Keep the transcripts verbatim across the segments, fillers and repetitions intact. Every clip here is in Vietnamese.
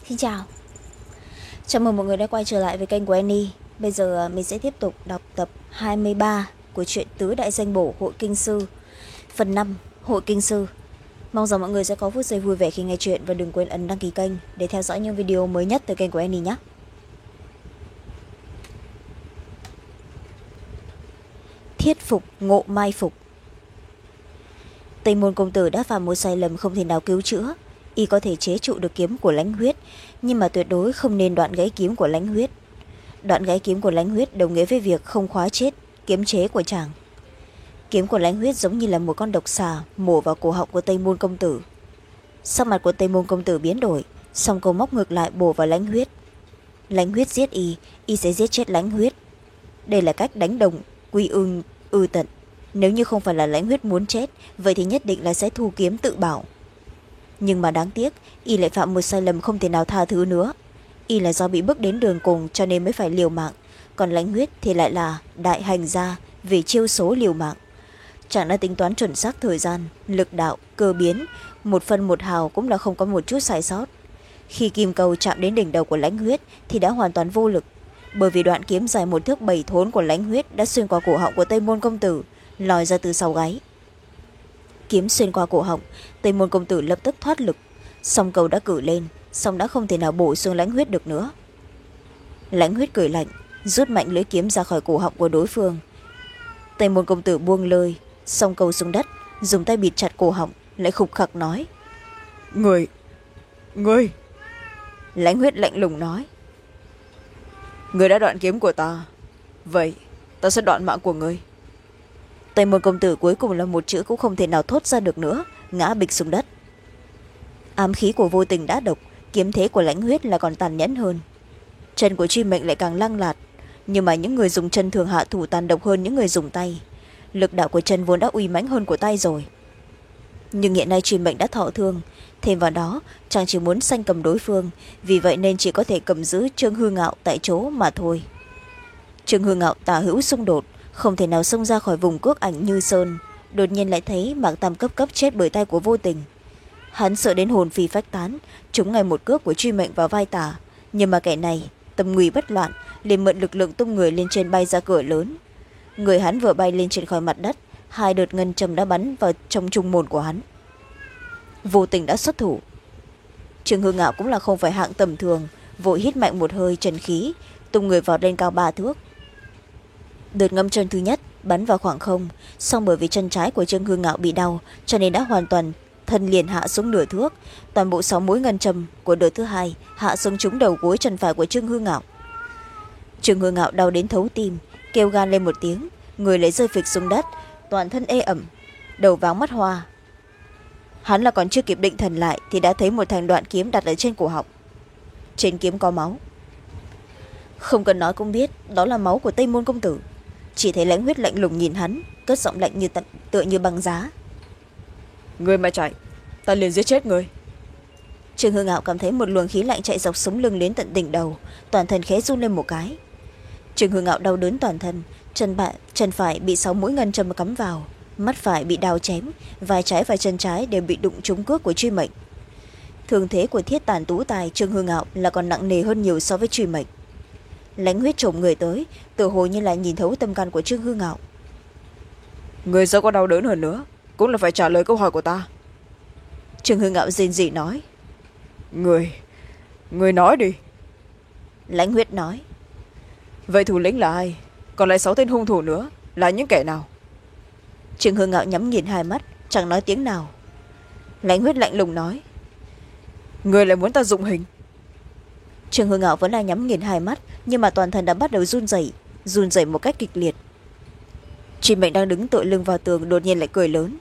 Xin chào. Chào mừng mọi người đã quay trở lại với kênh của Annie. Bây giờ mình sẽ tiếp tục đọc tập hai mươi ba của truyện Tứ Đại Danh Bổ Hội Kinh Sư, phần năm Hội Kinh Sư. Mong rằng mọi người sẽ có phút giây vui vẻ khi nghe chuyện và đừng quên ấn đăng ký kênh để theo dõi những video mới nhất từ kênh của Annie nhé. Thiết phục ngộ mai phục. Tây Môn công tử đã phạm một sai lầm không thể nào cứu chữa. Y có thể chế trụ được kiếm của Lãnh Huyết, nhưng mà tuyệt đối không nên đoạn gãy kiếm của Lãnh Huyết. Đoạn gãy kiếm của Lãnh Huyết đồng nghĩa với việc không khóa chết kiếm chế của chàng. Kiếm của Lãnh Huyết giống như là một con độc xà mổ vào cổ họng của Tây Môn công tử. Sắc mặt của Tây Môn công tử biến đổi, song câu móc ngược lại bổ vào Lãnh Huyết. Lãnh Huyết giết y, y sẽ giết chết Lãnh Huyết. Đây là cách đánh đồng quy ưng ư tận. Nếu như không phải là Lãnh Huyết muốn chết, vậy thì nhất định là sẽ thu kiếm tự bảo. Nhưng mà đáng tiếc, y lại phạm một sai lầm không thể nào tha thứ nữa. Y là do bị bước đến đường cùng cho nên mới phải liều mạng, còn Lãnh Huyết thì lại là đại hành gia về chiêu số liều mạng. Chàng đã tính toán chuẩn xác thời gian, lực đạo, cơ biến, một phân một hào cũng là không có một chút sai sót. Khi kim câu chạm đến đỉnh đầu của Lãnh Huyết thì đã hoàn toàn vô lực, bởi vì đoạn kiếm dài một thước bảy thốn của Lãnh Huyết đã xuyên qua cổ họng của Tây Môn công tử, lòi ra từ sau gáy. Kiếm xuyên qua cổ họng, Tây Môn công tử lập tức thoát lực, song cầu đã cử lên, song đã không thể nào bổ xuống Lãnh Huyết được nữa. Lãnh Huyết cười lạnh, rút mạnh lưỡi kiếm ra khỏi cổ họng của đối phương. Tây Môn công tử buông lơi, song cầu xuống đất, dùng tay bịt chặt cổ họng, lại khục khặc nói: Người, người. Lãnh Huyết lạnh lùng nói: Người đã đoạn kiếm của ta, vậy ta sẽ đoạn mạng của người. Tây Môn công tử cuối cùng là một chữ cũng không thể nào thốt ra được nữa, ngã bịch xuống đất. Ám khí của vô tình đã độc, kiếm thế của Lãnh Huyết là còn tàn nhẫn hơn. Chân của truy mệnh lại càng lăng lạt, nhưng mà những người dùng chân thường hạ thủ tàn độc hơn những người dùng tay. Lực đạo của chân vốn đã uy mãnh hơn của tay rồi, nhưng hiện nay truy mệnh đã thọ thương, thêm vào đó chàng chỉ muốn sanh cầm đối phương, vì vậy nên chỉ có thể cầm giữ Trương Hư Ngạo tại chỗ mà thôi. Trương Hư Ngạo tả hữu xung đột, không thể nào xông ra khỏi vùng cước ảnh như sơn, đột nhiên lại thấy Mạc Tam cấp cấp chết bởi tay của vô tình. Hắn sợ đến hồn phi phách tán, trúng ngay một cước của truy mệnh vào vai tả, nhưng mà kẻ này tâm nguy bất loạn, liền mượn lực lượng tung người lên trên bay ra cửa lớn. Người hắn vừa bay lên trên khỏi mặt đất, hai đợt ngân châm đã bắn vào trong trung môn của hắn. Vô tình đã xuất thủ. Trương Hư Ngạo cũng là không phải hạng tầm thường, vội hít mạnh một hơi trần khí, tung người vọt lên cao ba thước. Đợt ngâm chân thứ nhất bắn vào khoảng không, song bởi vì chân trái của Trương Hư Ngạo bị đau cho nên đã hoàn toàn thân liền hạ xuống nửa thước. Toàn bộ sáu mũi ngân châm của đợt thứ hai hạ xuống trúng đầu gối chân phải của Trương Hư Ngạo. Trương Hư Ngạo đau đến thấu tim, kêu gan lên một tiếng, người lấy rơi phịch xuống đất, toàn thân ê ẩm, đầu váng mắt hoa. Hắn là còn chưa kịp định thần lại thì đã thấy một thành đoạn kiếm đặt ở trên cổ họng. Trên kiếm có máu, không cần nói cũng biết đó là máu của Tây Môn công tử. Chỉ thấy Lãnh Huyết lạnh lùng nhìn hắn, cất giọng lạnh như tận, tựa như băng giá: Người mà chạy, ta liền giết chết người. Trương Hư Ngạo cảm thấy một luồng khí lạnh chạy dọc sống lưng đến tận đỉnh đầu, toàn thân khẽ run lên một cái. Trương Hư Ngạo đau đớn toàn thân, chân, bạ, chân phải bị sáu mũi ngân châm cắm vào, mắt phải bị đào chém, vai trái và chân trái đều bị đụng trúng cước của truy mệnh. Thương thế của thiết tàn tú tài Trương Hư Ngạo là còn nặng nề hơn nhiều so với truy mệnh. Lãnh Huyết trồm người tới, tự hồ như là nhìn thấu tâm can của Trương Hư Ngạo. Người dẫu có đau đớn hơn nữa cũng là phải trả lời câu hỏi của ta. Trương Hư Ngạo rên rỉ nói: Người, người nói đi. Lãnh Huyết nói: Vậy thủ lĩnh là ai? Còn lại sáu tên hung thủ nữa là những kẻ nào? Trương Hư Ngạo nhắm nghiền hai mắt, chẳng nói tiếng nào. Lãnh Huyết lạnh lùng nói: Người lại muốn ta dụng hình? Trương Hư Ngạo vẫn là nhắm nghiền hai mắt, nhưng mà toàn thân đã bắt đầu run rẩy, run rẩy một cách kịch liệt. Truy mệnh đang đứng tựa lưng vào tường đột nhiên lại cười lớn: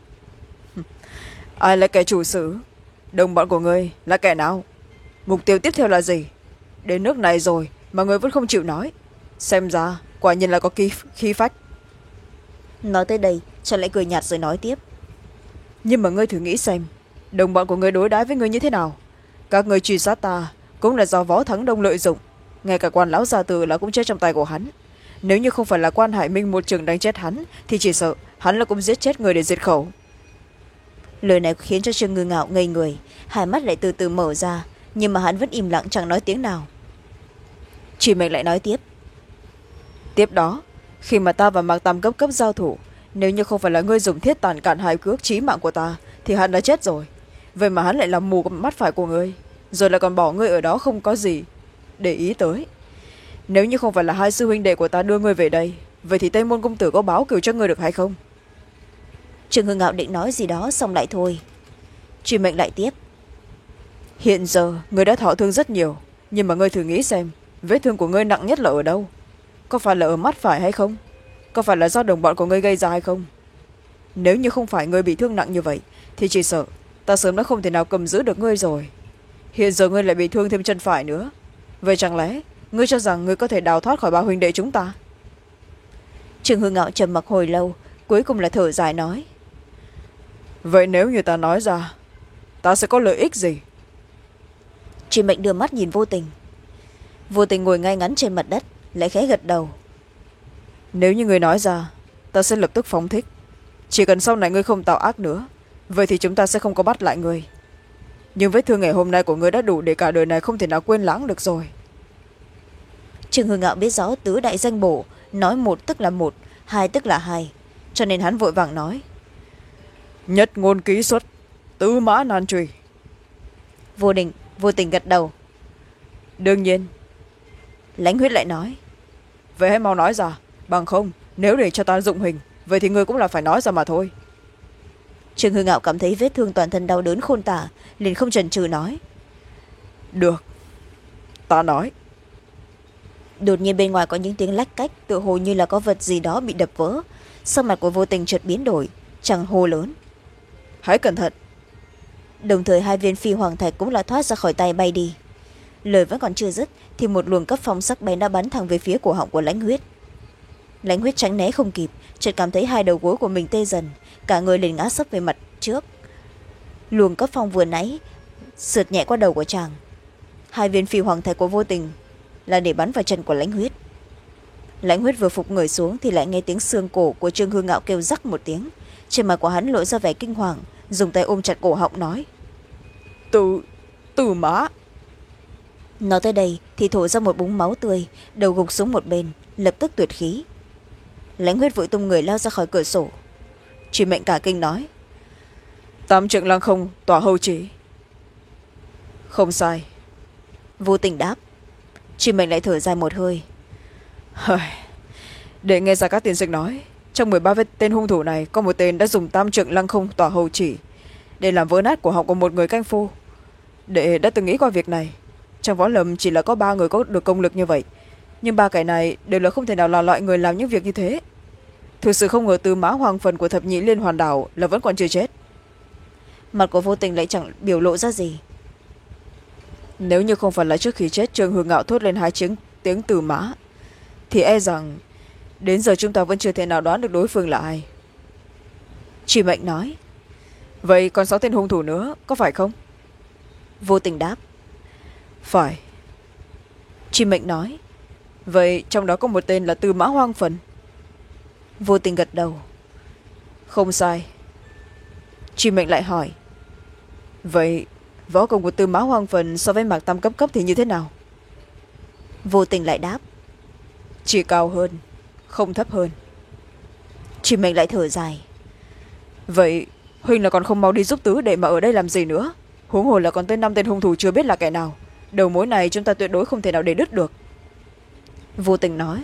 Ai là kẻ chủ sử? Đồng bọn của ngươi là kẻ nào? Mục tiêu tiếp theo là gì? Đến nước này rồi mà ngươi vẫn không chịu nói, xem ra quả nhiên là có khí, khí phách. Nói tới đây chàng lại cười nhạt rồi nói tiếp: Nhưng mà ngươi thử nghĩ xem, đồng bọn của ngươi đối đãi với ngươi như thế nào? Các ngươi truy sát ta cũng là do Võ Thắng Đông lợi dụng, ngay cả quan lão gia tử là cũng chết trong tay của hắn. Nếu như không phải là quan Hải Minh một trường đánh chết hắn thì chỉ sợ hắn là cũng giết chết người để diệt khẩu. Lời này khiến cho Trương Hư Ngạo ngây người, hai mắt lại từ từ mở ra, nhưng mà hắn vẫn im lặng chẳng nói tiếng nào. Chị mình lại nói tiếp. Tiếp đó, khi mà ta và Mạc Tam cấp cấp giao thủ, nếu như không phải là ngươi dùng thiết tàn cản hai cước chí mạng của ta thì hắn đã chết rồi. Vậy mà hắn lại làm mù mắt phải của ngươi, rồi lại còn bỏ ngươi ở đó không có gì để ý tới. Nếu như không phải là hai sư huynh đệ của ta đưa ngươi về đây, vậy thì Tây Môn công tử có báo cửu cho ngươi được hay không? Trương Hưng Ngạo định nói gì đó xong lại thôi. Truy Mệnh lại tiếp. Hiện giờ ngươi đã thọ thương rất nhiều, nhưng mà ngươi thử nghĩ xem, vết thương của ngươi nặng nhất là ở đâu? Có phải là ở mắt phải hay không? Có phải là do đồng bọn của ngươi gây ra hay không? Nếu như không phải ngươi bị thương nặng như vậy thì chỉ sợ ta sớm đã không thể nào cầm giữ được ngươi rồi. Hiện giờ ngươi lại bị thương thêm chân phải nữa, vậy chẳng lẽ ngươi cho rằng ngươi có thể đào thoát khỏi ba huynh đệ chúng ta? Trương Hưng Ngạo trầm mặc hồi lâu, cuối cùng là thở dài nói. Vậy nếu như ta nói ra, ta sẽ có lợi ích gì? Truy Mệnh đưa mắt nhìn Vô Tình. Vô Tình ngồi ngay ngắn trên mặt đất, lại khẽ gật đầu. Nếu như ngươi nói ra, ta sẽ lập tức phóng thích. Chỉ cần sau này ngươi không tạo ác nữa, vậy thì chúng ta sẽ không có bắt lại ngươi. Nhưng vết thương ngày hôm nay của ngươi đã đủ để cả đời này không thể nào quên lãng được rồi. Trương Hưng Ngạo biết rõ tứ đại danh bổ, nói một tức là một, hai tức là hai, cho nên hắn vội vàng nói. Nhất ngôn ký xuất, tứ mã nan truy. Vô Định, Vô Tình gật đầu. Đương nhiên. Lãnh Huyết lại nói. Vậy hãy mau nói ra, bằng không nếu để cho ta dụng hình, vậy thì ngươi cũng là phải nói ra mà thôi. Trương Hưng Ngạo cảm thấy vết thương toàn thân đau đớn khôn tả, liền không chần chừ nói. Được, ta nói. Đột nhiên bên ngoài có những tiếng lách cách, tựa hồ như là có vật gì đó bị đập vỡ. Sắc mặt của Vô Tình chợt biến đổi, chàng hô lớn. Hãy cẩn thận. Đồng thời hai viên phi hoàng thạch cũng là thoát ra khỏi tay bay đi. Lời vẫn còn chưa dứt thì một luồng cấp phong sắc bén đã bắn thẳng về phía cổ họng của Lãnh Huyết. Lãnh Huyết tránh né không kịp, chợt cảm thấy hai đầu gối của mình tê dần, cả người liền ngã sấp về mặt trước. Luồng cấp phong vừa nãy sượt nhẹ qua đầu của chàng. Hai viên phi hoàng thạch của Vô Tình là để bắn vào chân của Lãnh Huyết. Lãnh Huyết vừa phục người xuống thì lại nghe tiếng xương cổ của Trương Hưng Ngạo kêu rắc một tiếng. Trên mặt của hắn lộ ra vẻ kinh hoàng, dùng tay ôm chặt cổ họng nói. Từ, từ mã. Nói tới đây thì thổ ra một búng máu tươi, đầu gục xuống một bên, lập tức tuyệt khí. Lãnh Huyết vội tung người lao ra khỏi cửa sổ. Truy Mệnh cả kinh nói. Tam trượng lăng không tỏa hầu chỉ. Không sai. Vô Tình đáp. Truy Mệnh lại thở dài một hơi. Để nghe ra các tiên sinh nói, trong mười ba tên hung thủ này có một tên đã dùng tam trượng lăng không tỏa hầu chỉ để làm vỡ nát cổ họng của một người canh phu. Đệ đã từng nghĩ qua việc này, trong võ lâm chỉ là có ba người có được công lực như vậy, nhưng ba kẻ này đều là không thể nào là loại người làm những việc như thế. Thực sự không ngờ Tư Mã Hoàng Phần của thập nhị liên hoàn đảo là vẫn còn chưa chết. Mặt của Vô Tình lại chẳng biểu lộ ra gì. Nếu như không phải là trước khi chết Trương Hưng Ngạo thốt lên hai tiếng, tiếng Từ Mã, thì e rằng đến giờ chúng ta vẫn chưa thể nào đoán được đối phương là ai. Truy Mệnh nói. Vậy còn sáu tên hung thủ nữa có phải không? Vô Tình đáp. Phải. Truy Mệnh nói. Vậy trong đó có một tên là Tư Mã Hoang Phần. Vô Tình gật đầu. Không sai. Truy Mệnh lại hỏi. Vậy võ công của Tư Mã Hoang Phần so với Mạc Tam cấp cấp thì như thế nào? Vô Tình lại đáp. Chỉ cao hơn, không thấp hơn. Truy Mệnh lại thở dài. Vậy huynh là còn không mau đi giúp tứ để mà ở đây làm gì nữa? Huống hồ là còn tới năm tên hung thủ chưa biết là kẻ nào. Đầu mối này chúng ta tuyệt đối không thể nào để đứt được. Vô Tình nói.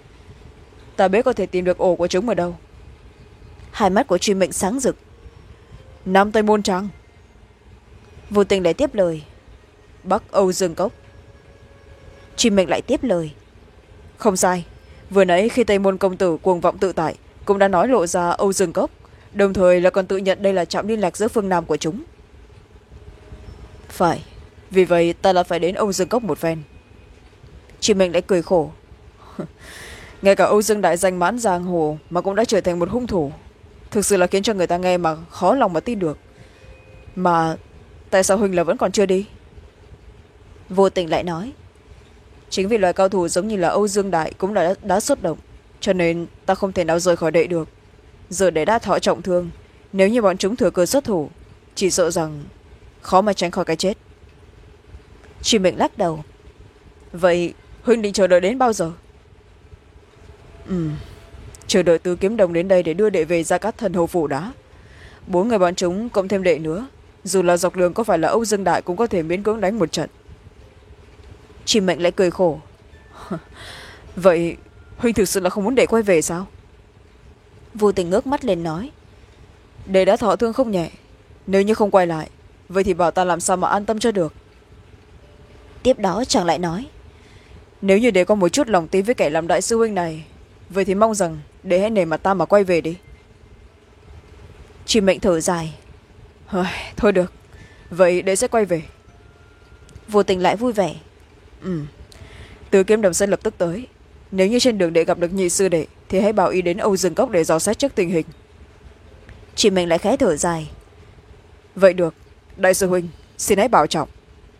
Ta biết có thể tìm được ổ của chúng ở đâu. Hai mắt của Truy Mệnh sáng rực. Nam Tây Môn Trang. Vô Tình lại tiếp lời. Bắc Âu Dương Cốc. Truy Mệnh lại tiếp lời. Không sai, vừa nãy khi Tây Môn công tử cuồng vọng tự tại cũng đã nói lộ ra Âu Dương Cốc, đồng thời là còn tự nhận đây là trạm liên lạc giữa phương Nam của chúng. Phải, vì vậy ta là phải đến Âu Dương Cốc một phen. Truy Mệnh lại cười khổ. Ngay cả Âu Dương đại danh mãn giang hồ mà cũng đã trở thành một hung thủ, thực sự là khiến cho người ta nghe mà khó lòng mà tin được. Mà tại sao huynh là vẫn còn chưa đi? Vô Tình lại nói. Chính vì loài cao thủ giống như là Âu Dương đại cũng đã, đã xuất động, cho nên ta không thể nào rời khỏi đệ được. Giờ để đã thọ trọng thương, nếu như bọn chúng thừa cơ xuất thủ, chỉ sợ rằng khó mà tránh khỏi cái chết. Truy Mệnh lắc đầu. Vậy huynh định chờ đợi đến bao giờ? Ừ, chờ đợi Tứ Kiếm Đồng đến đây để đưa đệ về Gia Cát Thần hầu phủ đã. Bốn người bọn chúng cộng thêm đệ nữa, dù là dọc đường có phải là Âu Dương Đại cũng có thể miễn cưỡng đánh một trận. Truy Mệnh lại cười khổ. Vậy huynh thực sự là không muốn đệ quay về sao? Vô Tình ngước mắt lên nói. Đệ đã thọ thương không nhẹ, nếu như không quay lại, vậy thì bảo ta làm sao mà an tâm cho được. Tiếp đó chàng lại nói. Nếu như đệ có một chút lòng tin với kẻ làm đại sư huynh này, vậy thì mong rằng đệ hãy nể mặt ta mà quay về đi. Truy Mệnh thở dài. Thôi được, vậy đệ sẽ quay về. Vô Tình lại vui vẻ. Ừ, Tứ Kiếm Đồng sẽ lập tức tới. Nếu như trên đường đệ gặp được nhị sư đệ thì hãy bảo ý đến Âu Dương Cốc để dò xét trước tình hình. Truy Mệnh lại khẽ thở dài. Vậy được, đại sư huynh xin hãy bảo trọng.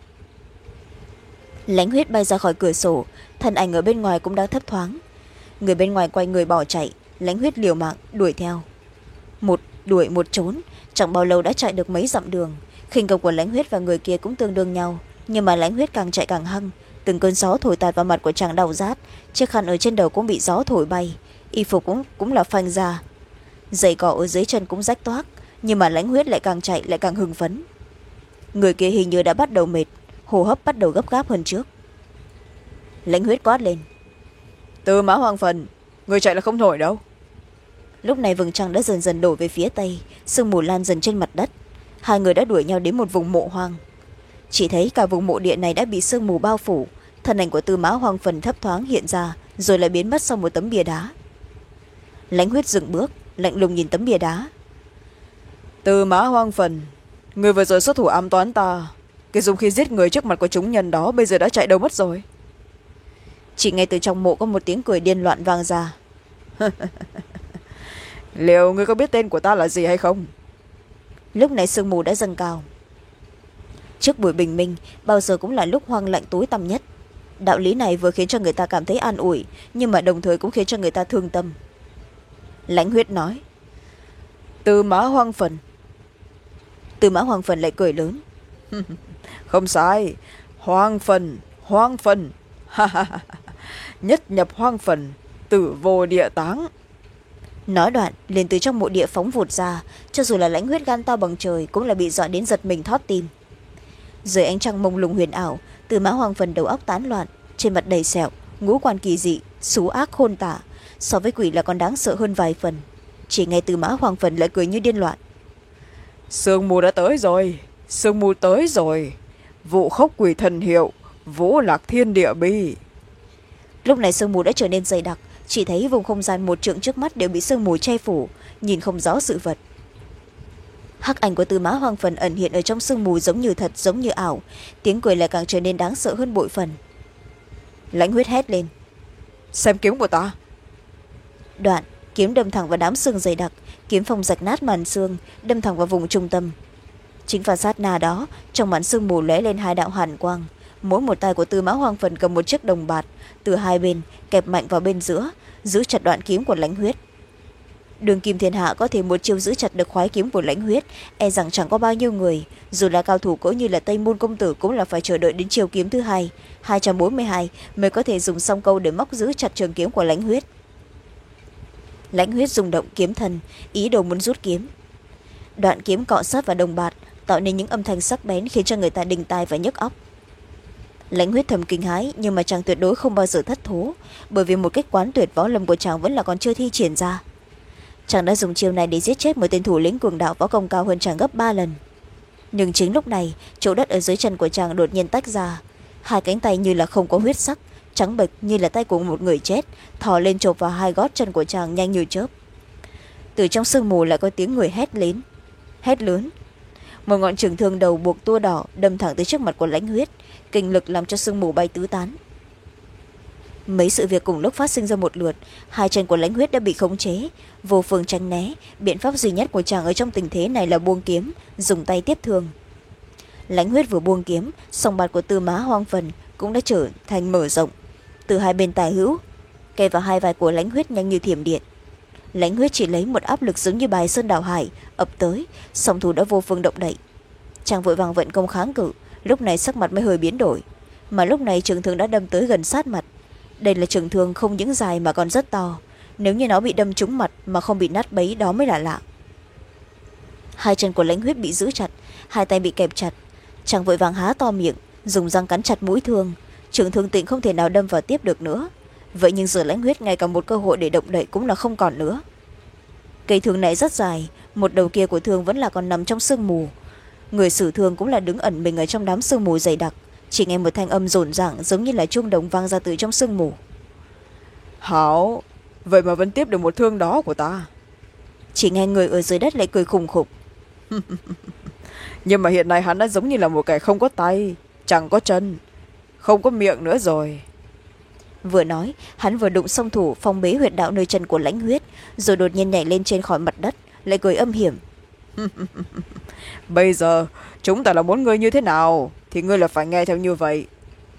Lãnh Huyết bay ra khỏi cửa sổ, thân ảnh ở bên ngoài cũng đã thấp thoáng. Người bên ngoài quay người bỏ chạy, Lãnh Huyết liều mạng đuổi theo. Một đuổi một trốn, chẳng bao lâu đã chạy được mấy dặm đường. Khinh công của Lãnh Huyết và người kia cũng tương đương nhau, nhưng mà Lãnh Huyết càng chạy càng hăng. Từng cơn gió thổi tạt vào mặt của chàng đau rát, chiếc khăn ở trên đầu cũng bị gió thổi bay, y phục cũng, cũng là phanh ra. Giày cỏ ở dưới chân cũng rách toác, nhưng mà Lãnh Huyết lại càng chạy lại càng hưng phấn. Người kia hình như đã bắt đầu mệt, hô hấp bắt đầu gấp gáp hơn trước. Lãnh Huyết quát lên. Tư Mã Hoàng Phần, người chạy là không nổi đâu. Lúc này vầng trăng đã dần dần đổ về phía tây, sương mù lan dần trên mặt đất. Hai người đã đuổi nhau đến một vùng mộ hoang. Chỉ thấy cả vùng mộ địa này đã bị sương mù bao phủ, thân ảnh của Tư Mã Hoàng Phần thấp thoáng hiện ra, rồi lại biến mất sau một tấm bia đá. Lãnh Huyết dừng bước, lạnh lùng nhìn tấm bia đá. Tư Mã Hoàng Phần, người vừa rồi xuất thủ ám toán ta, cái dùng khi giết người trước mặt của chúng nhân đó bây giờ đã chạy đâu mất rồi. Chỉ nghe từ trong mộ có một tiếng cười điên loạn vang ra. Liệu ngươi có biết tên của ta là gì hay không? Lúc này sương mù đã dâng cao. Trước buổi bình minh bao giờ cũng là lúc hoang lạnh tối tăm nhất. Đạo lý này vừa khiến cho người ta cảm thấy an ủi, nhưng mà đồng thời cũng khiến cho người ta thương tâm. Lãnh Huyết nói. Tư Mã Hoàng Phần. Tư Mã Hoàng Phần lại cười lớn. Không sai, Hoàng Phần, Hoàng Phần. Nhất nhập Hoàng Phần, tử vô địa táng. Nói đoạn liền từ trong mộ địa phóng vụt ra, cho dù là Lãnh Huyết gan to bằng trời cũng là bị dọa đến giật mình thót tim. Dưới ánh trăng mông lung huyền ảo, Tư Mã Hoàng Phần đầu óc tán loạn, trên mặt đầy sẹo, ngũ quan kỳ dị, xú ác khôn tả, so với quỷ là còn đáng sợ hơn vài phần. Chỉ nghe Tư Mã Hoàng Phần lại cười như điên loạn. Sương mù đã tới rồi, sương mù tới rồi, vụ khốc quỷ thần hiệu, vũ lạc thiên địa bi. Lúc này sương mù đã trở nên dày đặc, chỉ thấy vùng không gian một trượng trước mắt đều bị sương mù che phủ, nhìn không rõ sự vật. Hắc ảnh của Tư Mã Hoàng Phần ẩn hiện ở trong sương mù, giống như thật giống như ảo, tiếng cười lại càng trở nên đáng sợ hơn bội phần. Lãnh Huyết hét lên. Xem kiếm của ta. Đoạn kiếm đâm thẳng vào đám sương dày đặc, kiếm phong rạch nát màn sương, đâm thẳng vào vùng trung tâm. Chính vào sát na đó, trong màn sương mù lóe lên hai đạo hàn quang, mỗi một tay của Tư Mã Hoàng Phần cầm một chiếc đồng bạt, từ hai bên kẹp mạnh vào bên giữa, giữ chặt đoạn kiếm của Lãnh Huyết. Đường kim thiên hạ có thể một chiêu giữ chặt được khoái kiếm của Lãnh Huyết, e rằng chẳng có bao nhiêu người, dù là cao thủ cỡ như là Tây Môn công tử cũng là phải chờ đợi đến chiêu kiếm thứ hai hai trăm bốn mươi hai mới có thể dùng song câu để móc giữ chặt trường kiếm của Lãnh Huyết. Lãnh Huyết rung động kiếm thân, ý đồ muốn rút kiếm. Đoạn kiếm cọ sát vào đồng bạt, tạo nên những âm thanh sắc bén khiến cho người ta đinh tai và nhức óc. Lãnh Huyết thầm kinh hãi, nhưng mà chàng tuyệt đối không bao giờ thất thố, bởi vì một cách quán tuyệt võ lâm của chàng vẫn là còn chưa thi triển ra. Chàng đã dùng chiêu này để giết chết một tên thủ lĩnh cường đạo võ công cao hơn chàng gấp ba lần. Nhưng chính lúc này, chỗ đất ở dưới chân của chàng đột nhiên tách ra, hai cánh tay như là không có huyết sắc, trắng bệch như là tay của một người chết, thò lên chộp vào hai gót chân của chàng nhanh như chớp. Từ trong sương mù lại có tiếng người hét lớn, hét lớn. Một ngọn trường thương đầu buộc tua đỏ đâm thẳng tới trước mặt của Lãnh Huyết, kinh lực làm cho sương mù bay tứ tán. Mấy sự việc cùng lúc phát sinh ra một lượt, hai chân của Lãnh Huyết đã bị khống chế, vô phương tránh né. Biện pháp duy nhất của chàng ở trong tình thế này là buông kiếm, dùng tay tiếp thương. Lãnh Huyết vừa buông kiếm, song bạt của Tư Mã Hoàng Phần cũng đã trở thành mở rộng, từ hai bên tả hữu kề vào hai vai của Lãnh Huyết nhanh như thiểm điện. Lãnh Huyết chỉ lấy một áp lực giống như bài sơn đảo hải ập tới, song thủ đã vô phương động đậy. Chàng vội vàng vận công kháng cự, lúc này sắc mặt mới hơi biến đổi. mà lúc này trường thương đã đâm tới gần sát mặt. Đây là trường thương không những dài mà còn rất to, nếu như nó bị đâm trúng mặt mà không bị nát bấy đó mới là lạ. Hai chân của Lãnh Huyết bị giữ chặt, hai tay bị kẹp chặt. Chàng vội vàng há to miệng, dùng răng cắn chặt mũi thương. Trường thương tịnh không thể nào đâm vào tiếp được nữa. Vậy nhưng giờ Lãnh Huyết ngay cả một cơ hội để động đậy cũng là không còn nữa. Cây thương này rất dài, một đầu kia của thương vẫn là còn nằm trong sương mù. Người xử thương cũng là đứng ẩn mình ở trong đám sương mù dày đặc, chỉ nghe một thanh âm rộn ràng giống như là chuông đồng vang ra từ trong sương mù. Hảo, vậy mà vẫn tiếp được một thương đó của ta. Chỉ nghe người ở dưới đất lại cười khùng khục. Nhưng mà hiện nay hắn đã giống như là một kẻ không có tay, chẳng có chân, không có miệng nữa rồi. Vừa nói, hắn vừa đụng song thủ phong bế huyệt đạo nơi chân của Lãnh Huyết, rồi đột nhiên nhảy lên trên khỏi mặt đất, lại cười âm hiểm. Bây giờ chúng ta là muốn ngươi như thế nào thì ngươi là phải nghe theo như vậy.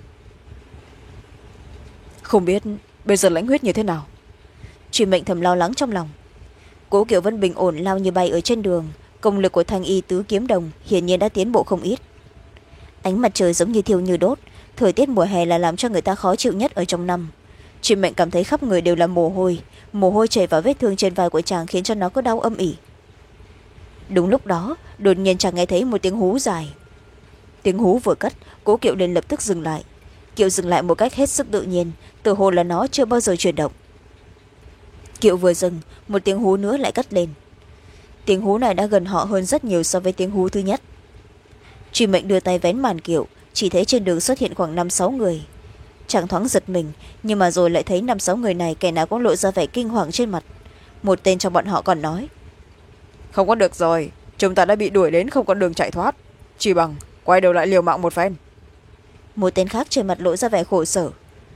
Không biết bây giờ Lãnh Huyết như thế nào? Truy Mệnh thầm lo lắng trong lòng. Cố Kiều Vân bình ổn lao như bay ở trên đường, công lực của thanh y tứ kiếm đồng hiển nhiên đã tiến bộ không ít. Ánh mặt trời giống như thiêu như đốt, thời tiết mùa hè là làm cho người ta khó chịu nhất ở trong năm. Truy Mệnh cảm thấy khắp người đều là mồ hôi, mồ hôi chảy vào vết thương trên vai của chàng khiến cho nó có đau âm ỉ. Đúng lúc đó, đột nhiên chàng nghe thấy một tiếng hú dài. Tiếng hú vừa cất, Cố Kiệu liền lập tức dừng lại. Kiệu dừng lại một cách hết sức tự nhiên, tự hồ là nó chưa bao giờ chuyển động. Kiệu vừa dừng, một tiếng hú nữa lại cất lên. Tiếng hú này đã gần họ hơn rất nhiều so với tiếng hú thứ nhất. Truy Mệnh đưa tay vén màn kiệu, chỉ thấy trên đường xuất hiện khoảng năm sáu người. Chàng thoáng giật mình, nhưng mà rồi lại thấy năm sáu người này kẻ nào cũng lộ ra vẻ kinh hoàng trên mặt. Một tên trong bọn họ còn nói: Không có được rồi, chúng ta đã bị đuổi đến không còn đường chạy thoát, chỉ bằng quay đầu lại liều mạng một phen. Một tên khác trên mặt lộ ra vẻ khổ sở: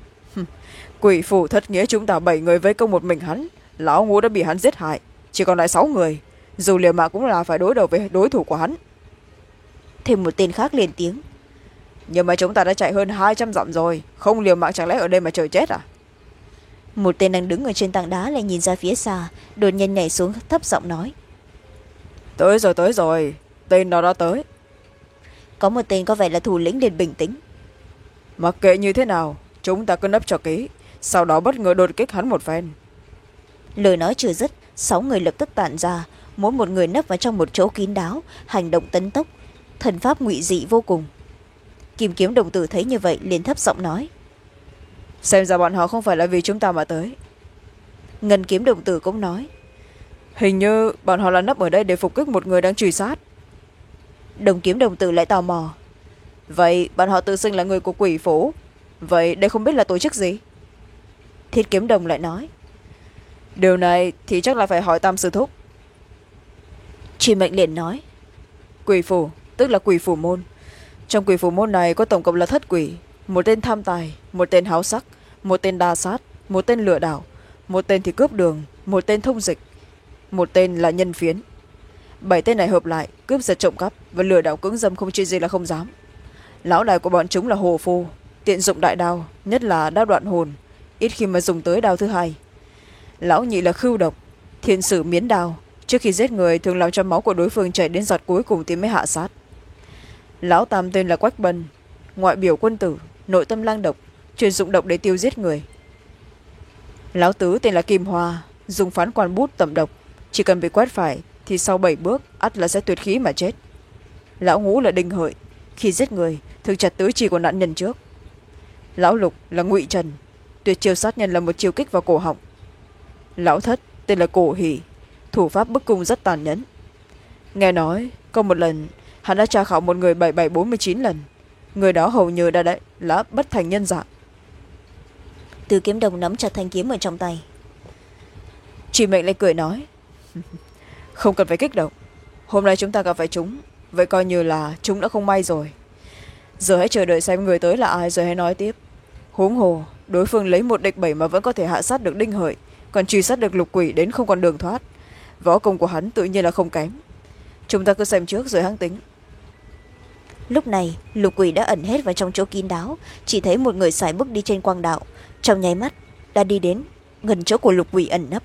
Quỷ phủ thất nghĩa chúng ta bảy người vây công một mình hắn, lão ngũ đã bị hắn giết hại, chỉ còn lại sáu người, dù liều mạng cũng là phải đối đầu với đối thủ của hắn. Thêm một tên khác lên tiếng: Nhưng mà chúng ta đã chạy hơn hai trăm dặm rồi, không liều mạng chẳng lẽ ở đây mà chờ chết à? Một tên đang đứng ở trên tảng đá lại nhìn ra phía xa, đột nhiên nhảy xuống thấp giọng nói: Tới rồi, tới rồi, tên đó đã tới. Có một tên có vẻ là thủ lĩnh liền bình tĩnh: Mặc kệ như thế nào, chúng ta cứ nấp cho kỹ, sau đó bất ngờ đột kích hắn một phen. Lời nói chưa dứt, sáu người lập tức tản ra, mỗi một người nấp vào trong một chỗ kín đáo, hành động tấn tốc, thần pháp ngụy dị vô cùng. Kim Kiếm đồng tử thấy như vậy liền thấp giọng nói: Xem ra bọn họ không phải là vì chúng ta mà tới. Ngân Kiếm đồng tử cũng nói: Hình như bọn họ là nấp ở đây để phục kích một người đang truy sát. Đồng Kiếm đồng tử lại tò mò: Vậy bọn họ tự xưng là người của quỷ phủ, vậy đây không biết là tổ chức gì? Thiết Kiếm đồng lại nói: Điều này thì chắc là phải hỏi Tam sư thúc. Truy Mệnh liền nói: Quỷ phủ tức là quỷ phủ môn, trong quỷ phủ môn này có tổng cộng là thất quỷ, một tên tham tài, một tên háo sắc, một tên đa sát, một tên lừa đảo, một tên thì cướp đường, một tên thông dịch, một tên là nhân phiến. Bảy tên này hợp lại cướp giật trộm cắp và lừa đảo cưỡng dâm không chuyện gì là không dám. Lão đại của bọn chúng là hồ phu, tiện dụng đại đao, nhất là đao đoạn hồn, ít khi mà dùng tới đao thứ hai. Lão nhị là khưu độc, thiên sử miến đao, trước khi giết người thường làm cho máu của đối phương chảy đến giọt cuối cùng thì mới hạ sát. Lão tam tên là Quách Bân, ngoại biểu quân tử, nội tâm lang độc, chuyên dụng độc để tiêu giết người. Lão tứ tên là Kim Hoa, dùng phán quan bút tẩm độc, chỉ cần bị quét phải thì sau bảy bước ắt là sẽ tuyệt khí mà chết. Lão ngũ là Đinh Hợi, khi giết người thường chặt tứ chi của nạn nhân trước. Lão lục là Ngụy Trần, tuyệt chiêu sát nhân là một chiêu kích vào cổ họng. Lão thất tên là Cổ Hỷ, thủ pháp bức cung rất tàn nhẫn. Nghe nói có một lần hắn đã tra khảo một người bảy bảy bốn mươi chín lần, người đó hầu như đã, đã là bất thành nhân dạng. Từ Kiếm đồng nắm chặt thanh kiếm ở trong tay. Truy Mệnh lại cười nói: Không cần phải kích động, hôm nay chúng ta gặp phải chúng, vậy coi như là chúng đã không may rồi. Giờ hãy chờ đợi xem người tới là ai rồi hãy nói tiếp. Huống hồ đối phương lấy một địch bảy mà vẫn có thể hạ sát được Đinh Hợi, còn truy sát được lục quỷ đến không còn đường thoát, võ công của hắn tự nhiên là không kém. Chúng ta cứ xem trước rồi hãng tính. Lúc này lục quỷ đã ẩn hết vào trong chỗ kín đáo, chỉ thấy một người sải bước đi trên quang đạo, trong nháy mắt đã đi đến gần chỗ của lục quỷ ẩn nấp.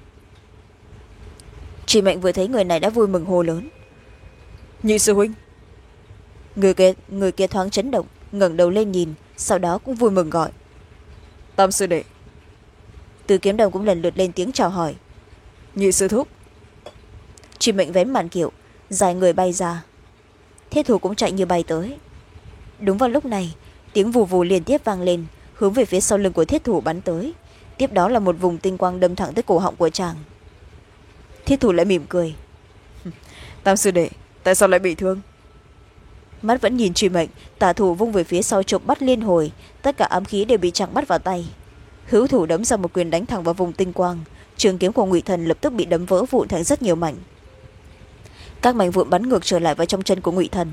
Truy Mệnh vừa thấy người này đã vui mừng hô lớn: Nhị sư huynh! Người kia, người kia thoáng chấn động, ngẩng đầu lên nhìn, sau đó cũng vui mừng gọi. Tam sư đệ. Từ kiếm đồng cũng lần lượt lên tiếng chào hỏi. Nhị sư thúc. Truy mệnh vén màn kiệu, dài người bay ra. Thiết thủ cũng chạy như bay tới. Đúng vào lúc này, tiếng vù vù liên tiếp vang lên, hướng về phía sau lưng của thiết thủ bắn tới. Tiếp đó là một vùng tinh quang đâm thẳng tới cổ họng của chàng. Thiết thủ lại mỉm cười. Tam sư đệ, tại sao lại bị thương? Mắt vẫn nhìn truy mệnh, tả thủ vung về phía sau chộp bắt liên hồi, tất cả ám khí đều bị chàng bắt vào tay. Hữu thủ đấm ra một quyền đánh thẳng vào vùng tinh quang, trường kiếm của Ngụy Thần lập tức bị đấm vỡ vụn thành rất nhiều mảnh. Các mảnh vụn bắn ngược trở lại vào trong chân của Ngụy Thần.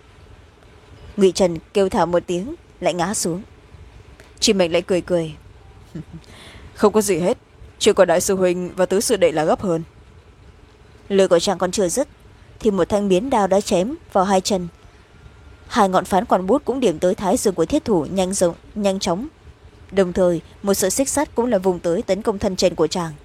Ngụy Trần kêu thảm một tiếng, lại ngã xuống. Truy mệnh lại cười cười. Không có gì hết, chưa có đại sư huynh và tứ sư đệ là gấp hơn. Lời của chàng còn chưa dứt thì một thanh miến đao đã chém vào hai chân. Hai ngọn phán quản bút cũng điểm tới thái dương của thiết thủ nhanh rộng nhanh chóng, đồng thời một sợi xích sắt cũng là vùng tới tấn công thân trên của chàng.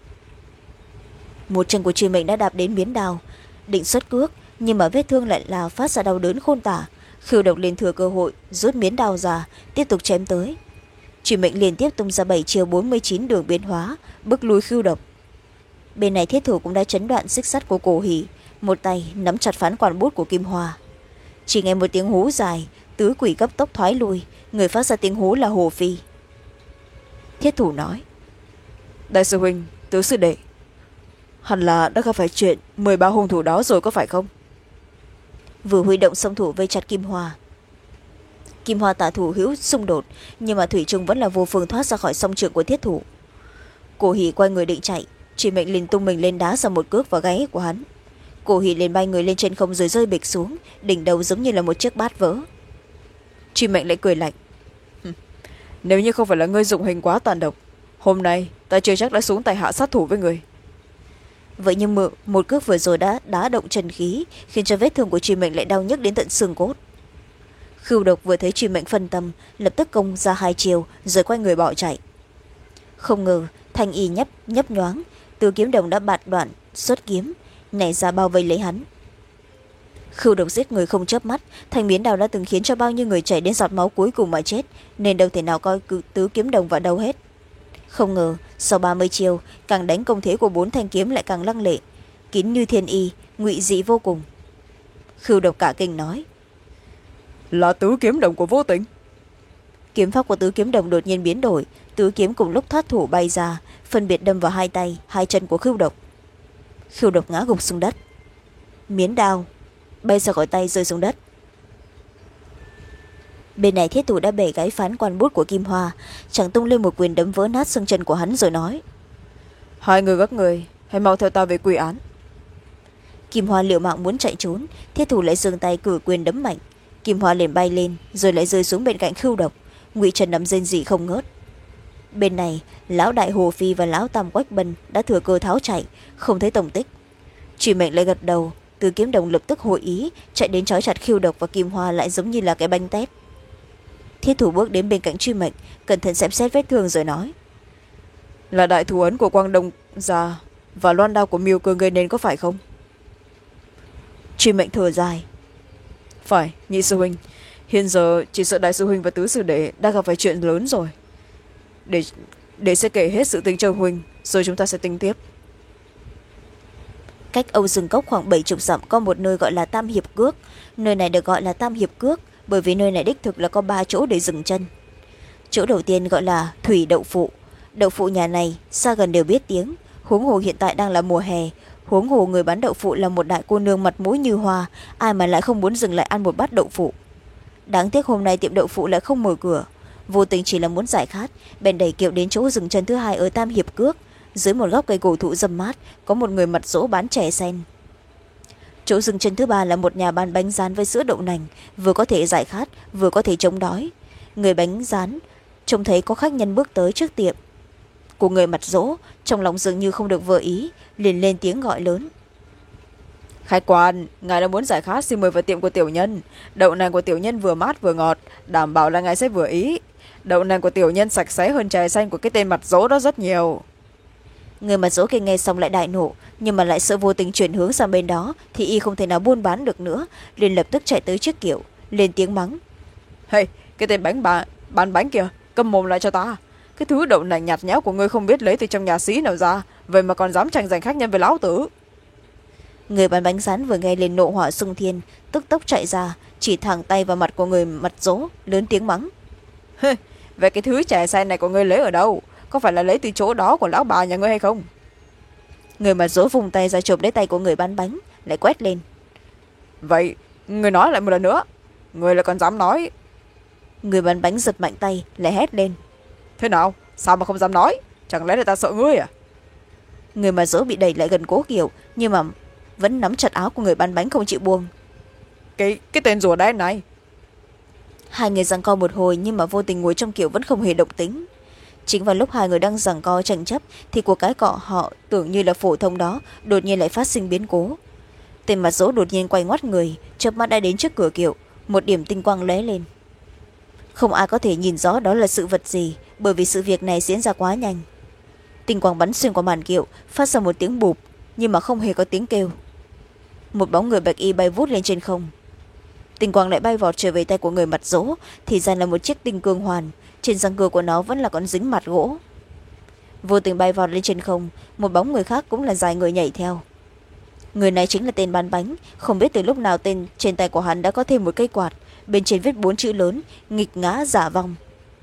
Một chân của truy mệnh đã đạp đến miến đao, định xuất cước, nhưng mà vết thương lại là phát ra đau đớn khôn tả. Khưu Độc liền thừa cơ hội rút miến đao ra, tiếp tục chém tới. Truy mệnh liên tiếp tung ra bảy chiều bốn mươi chín đường biến hóa, bức lui Khưu Độc. Bên này thiết thủ cũng đã chấn đoạn xích sắt của Cổ Hỷ, một tay nắm chặt phán quản bút của Kim Hoa. Chỉ nghe một tiếng hú dài, tứ quỷ cấp tốc thoái lui, người phát ra tiếng hú là Hồ Phi. Thiết thủ nói. Đại sư huynh, tứ sư đệ, hẳn là đã gặp phải chuyện mười ba hung thủ đó rồi có phải không? Vừa huy động song thủ vây chặt Kim Hoa. Kim Hoa tả thủ hữu xung đột, nhưng mà thủy chung vẫn là vô phương thoát ra khỏi song trường của thiết thủ. Cổ Hỷ quay người định chạy, Truy mệnh liền tung mình lên đá ra một cước vào gáy của hắn. Cổ Hỷ liền bay người lên trên không rồi rơi bịch xuống, đỉnh đầu giống như là một chiếc bát vỡ. Truy mệnh lại cười lạnh. Nếu như không phải là ngươi dụng hình quá tàn độc, hôm nay ta chưa chắc đã xuống tay hạ sát thủ với người. Vậy nhưng mự, một cước vừa rồi đã đá động chân khí, khiến cho vết thương của Truy mệnh lại đau nhức đến tận xương cốt. Khưu Độc vừa thấy Truy mệnh phân tâm, lập tức công ra hai chiều rồi quay người bỏ chạy. Không ngờ thanh y nhấp nhấp nhoáng, Từ Kiếm Đồng đã bạt đoạn xuất kiếm nảy ra bao vây lấy hắn. Khưu Độc giết người không chớp mắt, thanh miến đao đã từng khiến cho bao nhiêu người chảy đến giọt máu cuối cùng mà chết, nên đâu thể nào coi Tứ Kiếm Đồng vào đâu hết. Không ngờ sau ba mươi chiêu, càng đánh công thế của bốn thanh kiếm lại càng lăng lệ, kín như thiên y, ngụy dị vô cùng. Khưu Độc cả kinh nói. Là Tứ Kiếm Đồng của Vô Tình. Kiếm pháp của Tứ Kiếm Đồng đột nhiên biến đổi, tứ kiếm cùng lúc thoát thủ bay ra, phân biệt đâm vào hai tay hai chân của Khưu Độc. Khưu Độc ngã gục xuống đất, miến đao bay ra khỏi tay rơi xuống đất. Bên này thiết thủ đã bể gáy phán quan bút của Kim Hoa, chẳng tung lên một quyền đấm vỡ nát xương chân của hắn rồi nói. Hai người các người hãy mau theo ta về quy án. Kim Hoa liều mạng muốn chạy trốn, thiết thủ lại giương tay cử quyền đấm mạnh. Kim Hoa liền bay lên rồi lại rơi xuống bên cạnh Khưu Độc. Ngụy Trần nằm rên rỉ không ngớt. Bên này lão đại Hồ Phi và lão Tam Quách Bân đã thừa cơ tháo chạy, không thấy tổng tích. Truy mệnh lại gật đầu, Từ Kiếm Đồng lập tức hội ý chạy đến trói chặt Khưu Độc và Kim Hoa lại giống như là cái bánh tét. Thiết thủ bước đến bên cạnh Truy mệnh, cẩn thận xem xét vết thương rồi nói. Là đại thủ ấn của Quang Đông già và loan đao của Miêu Cơ gây nên có phải không? Truy mệnh thở dài. Phải, nhị sư huynh, hiện giờ chỉ sợ đại sư huynh và tứ sư đệ đã gặp phải chuyện lớn rồi. Để, để sẽ kể hết sự tình cho huynh, rồi chúng ta sẽ tính tiếp. Cách Âu Dương Cốc khoảng bảy chục dặm có một nơi gọi là Tam Hiệp Cước. Nơi này được gọi là Tam Hiệp Cước bởi vì nơi này đích thực là có ba chỗ để dừng chân. Chỗ đầu tiên gọi là Thủy Đậu Phụ. Đậu phụ nhà này xa gần đều biết tiếng, huống hồ hiện tại đang là mùa hè, huống hồ người bán đậu phụ là một đại cô nương mặt mũi như hoa, ai mà lại không muốn dừng lại ăn một bát đậu phụ. Đáng tiếc hôm nay tiệm đậu phụ lại không mở cửa, Vô Tình chỉ là muốn giải khát, bèn đẩy kiệu đến chỗ dừng chân thứ hai ở Tam Hiệp Cước. Dưới một góc cây cổ thụ râm mát có một người mặt dỗ bán chè sen. Chỗ dừng chân thứ ba là một nhà bán bánh rán với sữa đậu nành, vừa có thể giải khát vừa có thể chống đói. Người bánh rán trông thấy có khách nhân bước tới trước tiệm của người mặt dỗ, trong lòng dường như không được vừa ý, liền lên tiếng gọi lớn. Khách quan, ngài đã muốn giải khát xin mời vào tiệm của tiểu nhân. Đậu nành của tiểu nhân vừa mát vừa ngọt, đảm bảo là ngài sẽ vừa ý. Đậu nành của tiểu nhân sạch sẽ hơn chè xanh của cái tên mặt dỗ đó rất nhiều. Người mặt dỗ kia nghe xong lại đại nộ, nhưng mà lại sợ Vô Tình chuyển hướng sang bên đó thì y không thể nào buôn bán được nữa, liền lập tức chạy tới trước kiệu lên tiếng mắng. Hey, cái tên bánh bạn, bán bánh kìa, cầm mồm lại cho ta. Cái thứ đậu nành nhạt nhẽo của ngươi không biết lấy từ trong nhà sĩ nào ra, vậy mà còn dám tranh giành khách nhân với lão tử. Người bán bánh rán vừa nghe lên nộ hỏa xung thiên, tức tốc chạy ra, chỉ thẳng tay vào mặt của người mặt dỗ, lớn tiếng mắng. Về cái thứ chè xay này của ngươi lấy ở đâu? Có phải là lấy từ chỗ đó của lão bà nhà ngươi hay không? Người mặt dỗ vùng tay ra chộp lấy tay của người bán bánh, lại quét lên. Vậy ngươi nói lại một lần nữa, ngươi lại còn dám nói? Người bán bánh giật mạnh tay, lại hét lên. Thế nào, sao mà không dám nói? Chẳng lẽ là ta sợ ngươi à? Người mặt dỗ bị đẩy lại gần Cố Kiều, nhưng mà vẫn nắm chặt áo của người bán bánh không chịu buông. cái cái tên rùa đen này. Hai người giằng co một hồi, nhưng mà Vô Tình ngồi trong Kiều vẫn không hề động tính. Chính vào lúc hai người đang giằng co tranh chấp thì cuộc cái cọ họ tưởng như là phổ thông đó đột nhiên lại phát sinh biến cố. Tên mặt dỗ đột nhiên quay ngoắt người, chớp mắt đã đến trước cửa Kiều, một điểm tinh quang lóe lên. Không ai có thể nhìn rõ đó là sự vật gì, bởi vì sự việc này diễn ra quá nhanh. Tinh quang bắn xuyên qua màn kiệu, phát ra một tiếng bụp, nhưng mà không hề có tiếng kêu. Một bóng người bạch y bay vút lên trên không. Tinh quang lại bay vọt trở về tay của người mặt dỗ, thì ra là một chiếc tinh cương hoàn, trên răng cưa của nó vẫn là còn dính mặt gỗ. Vô Tình bay vọt lên trên không, một bóng người khác cũng là dài người nhảy theo. Người này chính là tên bán bánh, không biết từ lúc nào tên trên tay của hắn đã có thêm một cây quạt, bên trên viết bốn chữ lớn: nghịch ngã giả vong.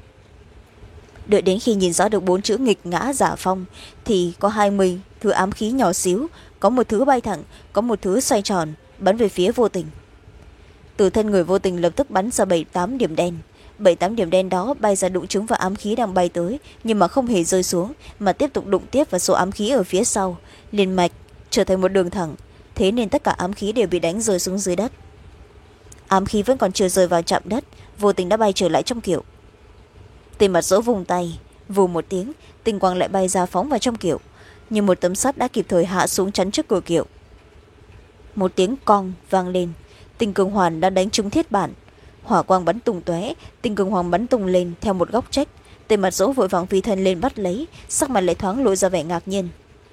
Đợi đến khi nhìn rõ được bốn chữ nghịch ngã giả phong thì có hai mươi thứ ám khí nhỏ xíu, có một thứ bay thẳng, có một thứ xoay tròn, bắn về phía Vô Tình. Từ thân người Vô Tình lập tức bắn ra bảy tám điểm đen. Bảy tám điểm đen đó bay ra đụng trúng vào ám khí đang bay tới, nhưng mà không hề rơi xuống, mà tiếp tục đụng tiếp vào số ám khí ở phía sau, liền mạch trở thành một đường thẳng. Thế nên tất cả ám khí đều bị đánh rơi xuống dưới đất. Ám khí vẫn còn chưa rơi vào chạm đất, Vô Tình đã bay trở lại trong kiệu. Tên mặt dỗ vùng tay, vù một tiếng, tinh quang lại bay ra phóng vào trong kiệu, nhưng một tấm sắt đã kịp thời hạ xuống chắn trước cửa kiệu. Một tiếng cong vang lên, tinh cường hoàn đã đánh trúng thiết bản, hỏa quang bắn tung tóe, tinh cường hoàng bắn tung lên theo một góc trách. Tên mặt dỗ vội vàng phi thân lên bắt lấy, sắc mặt lại thoáng lộ ra vẻ ngạc nhiên.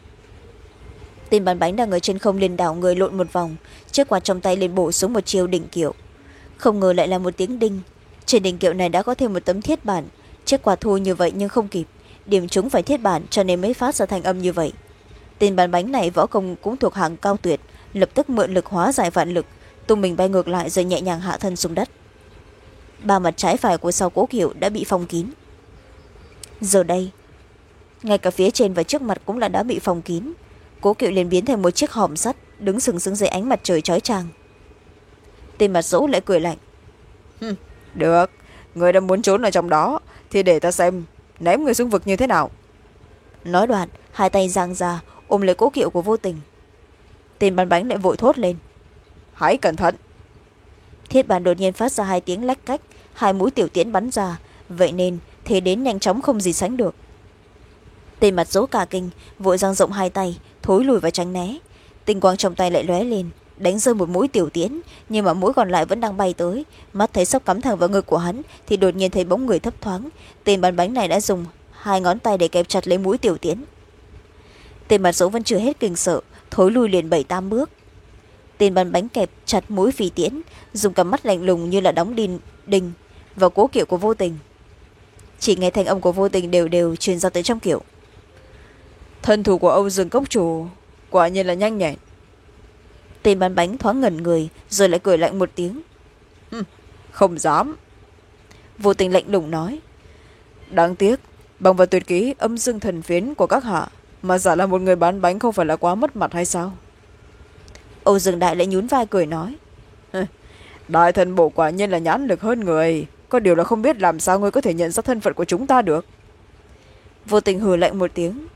Tên bán bánh đang ở trên không liền đảo người lộn một vòng, chiếc quạt trong tay lên bổ xuống một chiều đỉnh kiệu. Không ngờ lại là một tiếng đinh. Trên đỉnh kiệu này đã có thêm một tấm thiết bản, chiếc quạt thu như vậy nhưng không kịp điểm trúng phải thiết bản, cho nên mới phát ra thanh âm như vậy. Tên bán bánh này võ công cũng thuộc hàng cao tuyệt, lập tức mượn lực hóa giải vạn lực, tung mình bay ngược lại rồi nhẹ nhàng hạ thân xuống đất. Ba mặt trái phải của sau Cố Kiều đã bị phong kín. Giờ đây ngay cả phía trên và trước mặt cũng là đã bị phong kín. Cố Kiều liền biến thành một chiếc hòm sắt đứng sừng sững dưới ánh mặt trời chói chang. Tên mặt dỗ lại cười lạnh. Được, người đã muốn trốn ở trong đó thì để ta xem ném người xuống vực như thế nào. Nói đoạn, hai tay giang ra ôm lấy Cố Kiệu của Vô Tình. Tên bán bánh lại vội thốt lên. Hãy cẩn thận. Thiết bản đột nhiên phát ra hai tiếng lách cách, hai mũi tiểu tiễn bắn ra, vậy nên thế đến nhanh chóng không gì sánh được. Tên mặt dỗ cả kinh, vội dang rộng hai tay thối lùi và tránh né. Tinh quang trong tay lại lóe lên, đánh rơi một mũi tiểu tiễn, nhưng mà mũi còn lại vẫn đang bay tới. Mắt thấy sắp cắm thẳng vào ngực của hắn thì đột nhiên thấy bóng người thấp thoáng. Tên bán bánh này đã dùng hai ngón tay để kẹp chặt lấy mũi tiểu tiễn. Tên mặt dỗ vẫn chưa hết kinh sợ, thối lùi liền bảy tám bước. Tên bán bánh kẹp chặt mũi phi tiễn, dùng cặp mắt lạnh lùng như là đóng đinh đinh vào Cố Kiệu của Vô Tình. Chỉ nghe thanh âm của Vô Tình đều đều truyền ra tới trong kiệu. Thân thủ của Âu Dương cốc chủ quả nhiên là nhanh nhẹn. Tên bán bánh thoáng ngẩn người rồi lại cười lạnh một tiếng. Không dám. Vô Tình lạnh lùng nói. Đáng tiếc, bằng vào tuyệt kỹ âm dương thần phiến của các hạ mà giả là một người bán bánh không phải là quá mất mặt hay sao? Âu Dương Đại lại nhún vai cười nói. Đại thần bổ quả nhiên là nhãn lực hơn người, có điều là không biết làm sao ngươi có thể nhận ra thân phận của chúng ta được. Vô Tình hừ lạnh một tiếng.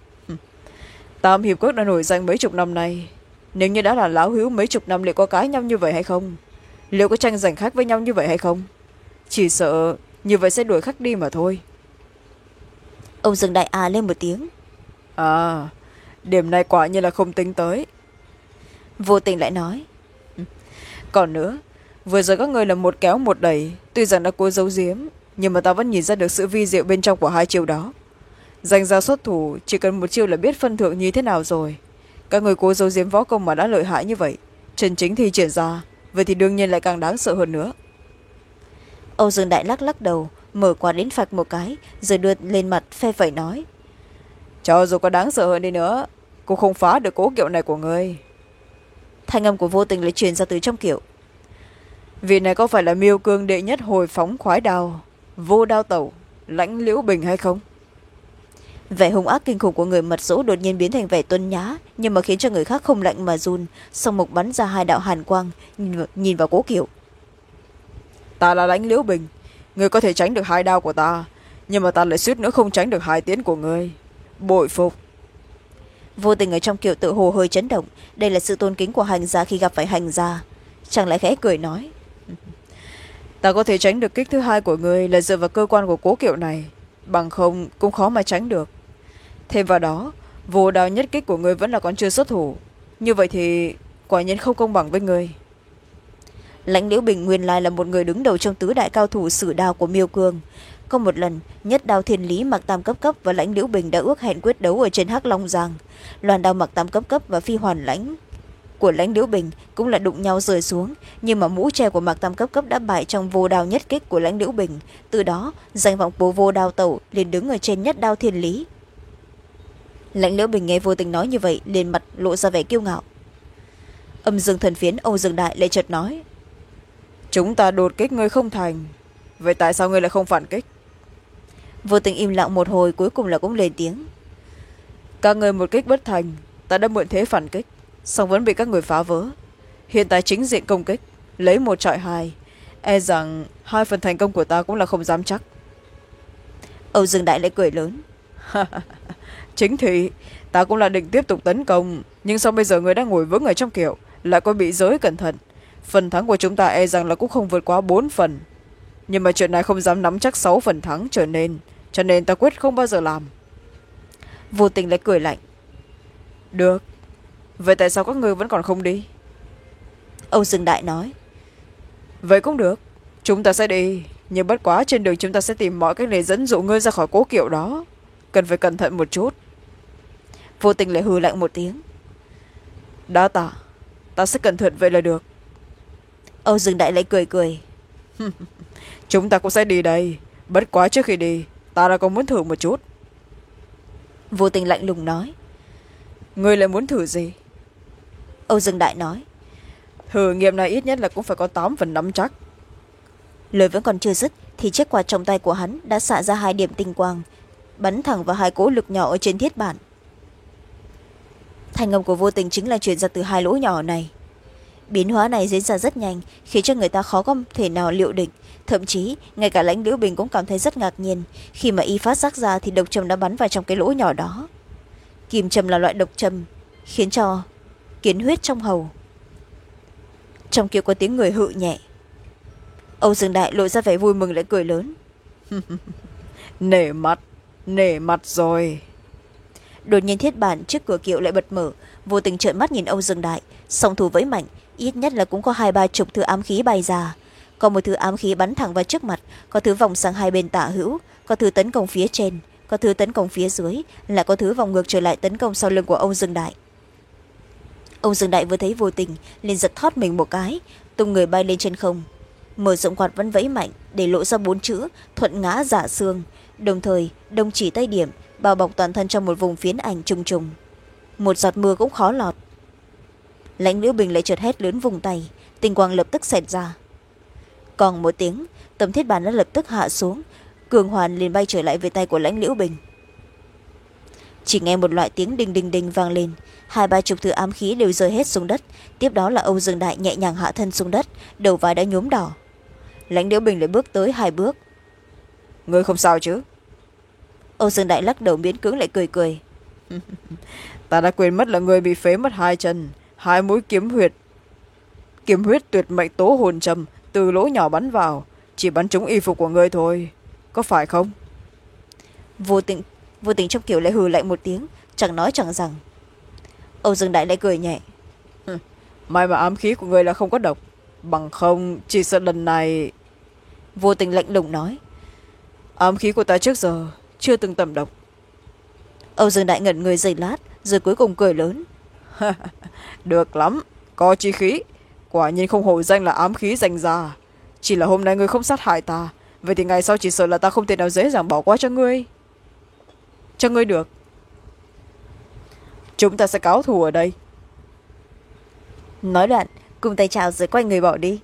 Tam hiệp quốc đã nổi danh mấy chục năm nay, nếu như đã là láo hữu mấy chục năm liệu có cãi nhau như vậy hay không? Liệu có tranh giành khách với nhau như vậy hay không? Chỉ sợ như vậy sẽ đuổi khách đi mà thôi. Ông Dương Đại à lên một tiếng. À, điểm này quả nhiên là không tính tới. Vô Tình lại nói. Còn nữa, vừa rồi các người là một kéo một đẩy, tuy rằng đã cố giấu giếm, nhưng mà ta vẫn nhìn ra được sự vi diệu bên trong của hai chiêu đó. Danh ra xuất thủ chỉ cần một chiêu là biết phân thượng như thế nào rồi. Các người cố giấu giếm võ công mà đã lợi hại như vậy, chân chính thi triển ra, vậy thì đương nhiên lại càng đáng sợ hơn nữa. Âu Dương Đại lắc lắc đầu, mở quạt đến phạch một cái rồi đưa lên mặt phe phẩy nói: cho dù có đáng sợ hơn đi nữa cũng không phá được cố kiệu này của ngươi. Thanh âm của Vô Tình lại truyền ra từ trong kiệu: vị này có phải là miêu cương đệ nhất hồi phóng khoái đao vô đao tẩu Lãnh Liễu Bình hay không? Vẻ hung ác kinh khủng của người mật dỗ đột nhiên biến thành vẻ tuân nhã, nhưng mà khiến cho người khác không lạnh mà run. Song mục bắn ra hai đạo hàn quang, nhìn vào, nhìn vào cố kiệu. Ta là Lãnh Liễu Bình, ngươi có thể tránh được hai đao của ta, nhưng mà ta lại suýt nữa không tránh được hai tiến của ngươi. Bội phục. Vô Tình ở trong kiệu tự hồ hơi chấn động. Đây là sự tôn kính của hành gia khi gặp phải hành gia. Chàng lại khẽ cười nói: ta có thể tránh được kích thứ hai của ngươi là dựa vào cơ quan của cố kiệu này, bằng không cũng khó mà tránh được. Thêm vào đó, vô đao nhất kích của ngươi vẫn là còn chưa xuất thủ, như vậy thì quả nhiên không công bằng với ngươi. Lãnh Liễu Bình nguyên lai là một người đứng đầu trong tứ đại cao thủ sử đao của Miêu Cương. Có một lần, nhất đao thiên lý mặc tam cấp cấp và Lãnh Liễu Bình đã ước hẹn quyết đấu ở trên Hắc Long Giang. Loan đao mặc tam cấp cấp và phi hoàn lãnh của Lãnh Liễu Bình cũng là đụng nhau rơi xuống, nhưng mà mũ tre của mặc tam cấp cấp đã bại trong vô đao nhất kích của Lãnh Liễu Bình. Từ đó, danh vọng của vô đao tẩu liền đứng ở trên nhất đao thiên lý. Lãnh Liễu Bình nghe Vô Tình nói như vậy, liền mặt lộ ra vẻ kiêu ngạo. Âm dương thần phiến Âu Dương Đại lại chợt nói: chúng ta đột kích ngươi không thành, vậy tại sao ngươi lại không phản kích? Vô Tình im lặng một hồi, cuối cùng là cũng lên tiếng: các ngươi một kích bất thành, ta đã mượn thế phản kích, song vẫn bị các người phá vỡ. Hiện tại chính diện công kích, lấy một trọi hai, e rằng hai phần thành công của ta cũng là không dám chắc. Âu Dương Đại lại cười lớn: chính thì ta cũng là định tiếp tục tấn công, nhưng sao bây giờ ngươi đã ngồi vững ở trong kiệu, lại có bị giới cẩn thận, phần thắng của chúng ta e rằng là cũng không vượt quá bốn phần. Nhưng mà chuyện này không dám nắm chắc sáu phần thắng trở nên, cho nên ta quyết không bao giờ làm. Vô Tình lại cười lạnh: được, vậy tại sao các ngươi vẫn còn không đi? Âu Dương Đại nói: vậy cũng được, chúng ta sẽ đi, nhưng bất quá trên đường chúng ta sẽ tìm mọi cách để dẫn dụ ngươi ra khỏi cố kiệu đó, cần phải cẩn thận một chút. Vô Tình lại hừ lạnh một tiếng: đã tạ, ta sẽ cẩn thận vậy là được. Âu Dương Đại lại cười cười: chúng ta cũng sẽ đi đây, bất quá trước khi đi ta đã còn muốn thử một chút. Vô Tình lạnh lùng nói: ngươi lại muốn thử gì? Âu Dương Đại nói: thử nghiệm này ít nhất là cũng phải có tám phần nắm chắc. Lời vẫn còn chưa dứt thì chiếc quạt trong tay của hắn đã xạ ra hai điểm tinh quang, bắn thẳng vào hai cỗ lực nhỏ ở trên thiết bản. Thanh âm của Vô Tình chính là truyền ra từ hai lỗ nhỏ này. Biến hóa này diễn ra rất nhanh, khiến cho người ta khó có thể nào liệu định. Thậm chí ngay cả Lãnh Liễu Bình cũng cảm thấy rất ngạc nhiên. Khi mà y phát giác ra thì độc châm đã bắn vào trong cái lỗ nhỏ đó. Kim châm là loại độc châm khiến cho kiến huyết trong hầu. Trong kia có tiếng người hự nhẹ. Âu Dương Đại lộ ra vẻ vui mừng lại cười lớn: nể mặt, nể mặt rồi. Đột nhiên thiết bản trước cửa kiệu lại bật mở. Vô Tình trợn mắt nhìn Âu Dương Đại, song thủ vẫy mạnh, ít nhất là cũng có hai ba chục thứ ám khí bay ra. Có một thứ ám khí bắn thẳng vào trước mặt, có thứ vòng sang hai bên tả hữu, có thứ tấn công phía trên, có thứ tấn công phía dưới, lại có thứ vòng ngược trở lại tấn công sau lưng của Âu Dương Đại. Âu Dương Đại vừa thấy Vô Tình liền giật thót mình một cái, tung người bay lên trên không, mở rộng quạt vẫn vẫy mạnh để lộ ra bốn chữ thuận ngã giả xương, đồng thời đông chỉ tay điểm bao bọc toàn thân trong một vùng phiến ảnh trùng trùng, một giọt mưa cũng khó lọt. Lãnh Liễu Bình lại chợt hét lớn vùng tay, tinh quang lập tức xẹt ra. Còn một tiếng, tấm thiết bản đã lập tức hạ xuống, cường hoàn liền bay trở lại về tay của Lãnh Liễu Bình. Chỉ nghe một loại tiếng đinh đinh đinh vang lên, hai ba chục thứ ám khí đều rơi hết xuống đất. Tiếp đó là Âu Dương Đại nhẹ nhàng hạ thân xuống đất, đầu vai đã nhuốm đỏ. Lãnh Liễu Bình lại bước tới hai bước: ngươi không sao chứ? Âu Dương Đại lắc đầu miễn cưỡng lại cười cười: ta đã quên mất là ngươi bị phế mất hai chân, hai mũi kiếm huyệt kiếm huyết tuyệt mệnh tố hồn trầm từ lỗ nhỏ bắn vào, chỉ bắn trúng y phục của ngươi thôi, có phải không? Vô Tình vô tình trong kiểu lại hừ lại một tiếng, chẳng nói chẳng rằng. Âu Dương Đại lại cười nhẹ: may mà ám khí của ngươi là không có độc, bằng không chỉ sợ lần này. Vô Tình lạnh lùng nói: ám khí của ta trước giờ chưa từng tầm độc. Âu Dương Đại ngẩn người giây lát rồi cuối cùng cười lớn: được lắm, có chí khí, quả nhiên không hổ danh là ám khí danh gia. Chỉ là hôm nay ngươi không sát hại ta, vậy thì ngày sau chỉ sợ là ta không thể nào dễ dàng bỏ qua cho ngươi cho ngươi được. Chúng ta sẽ cáo thù ở đây. Nói đoạn cùng tay chào rồi quay người bỏ đi.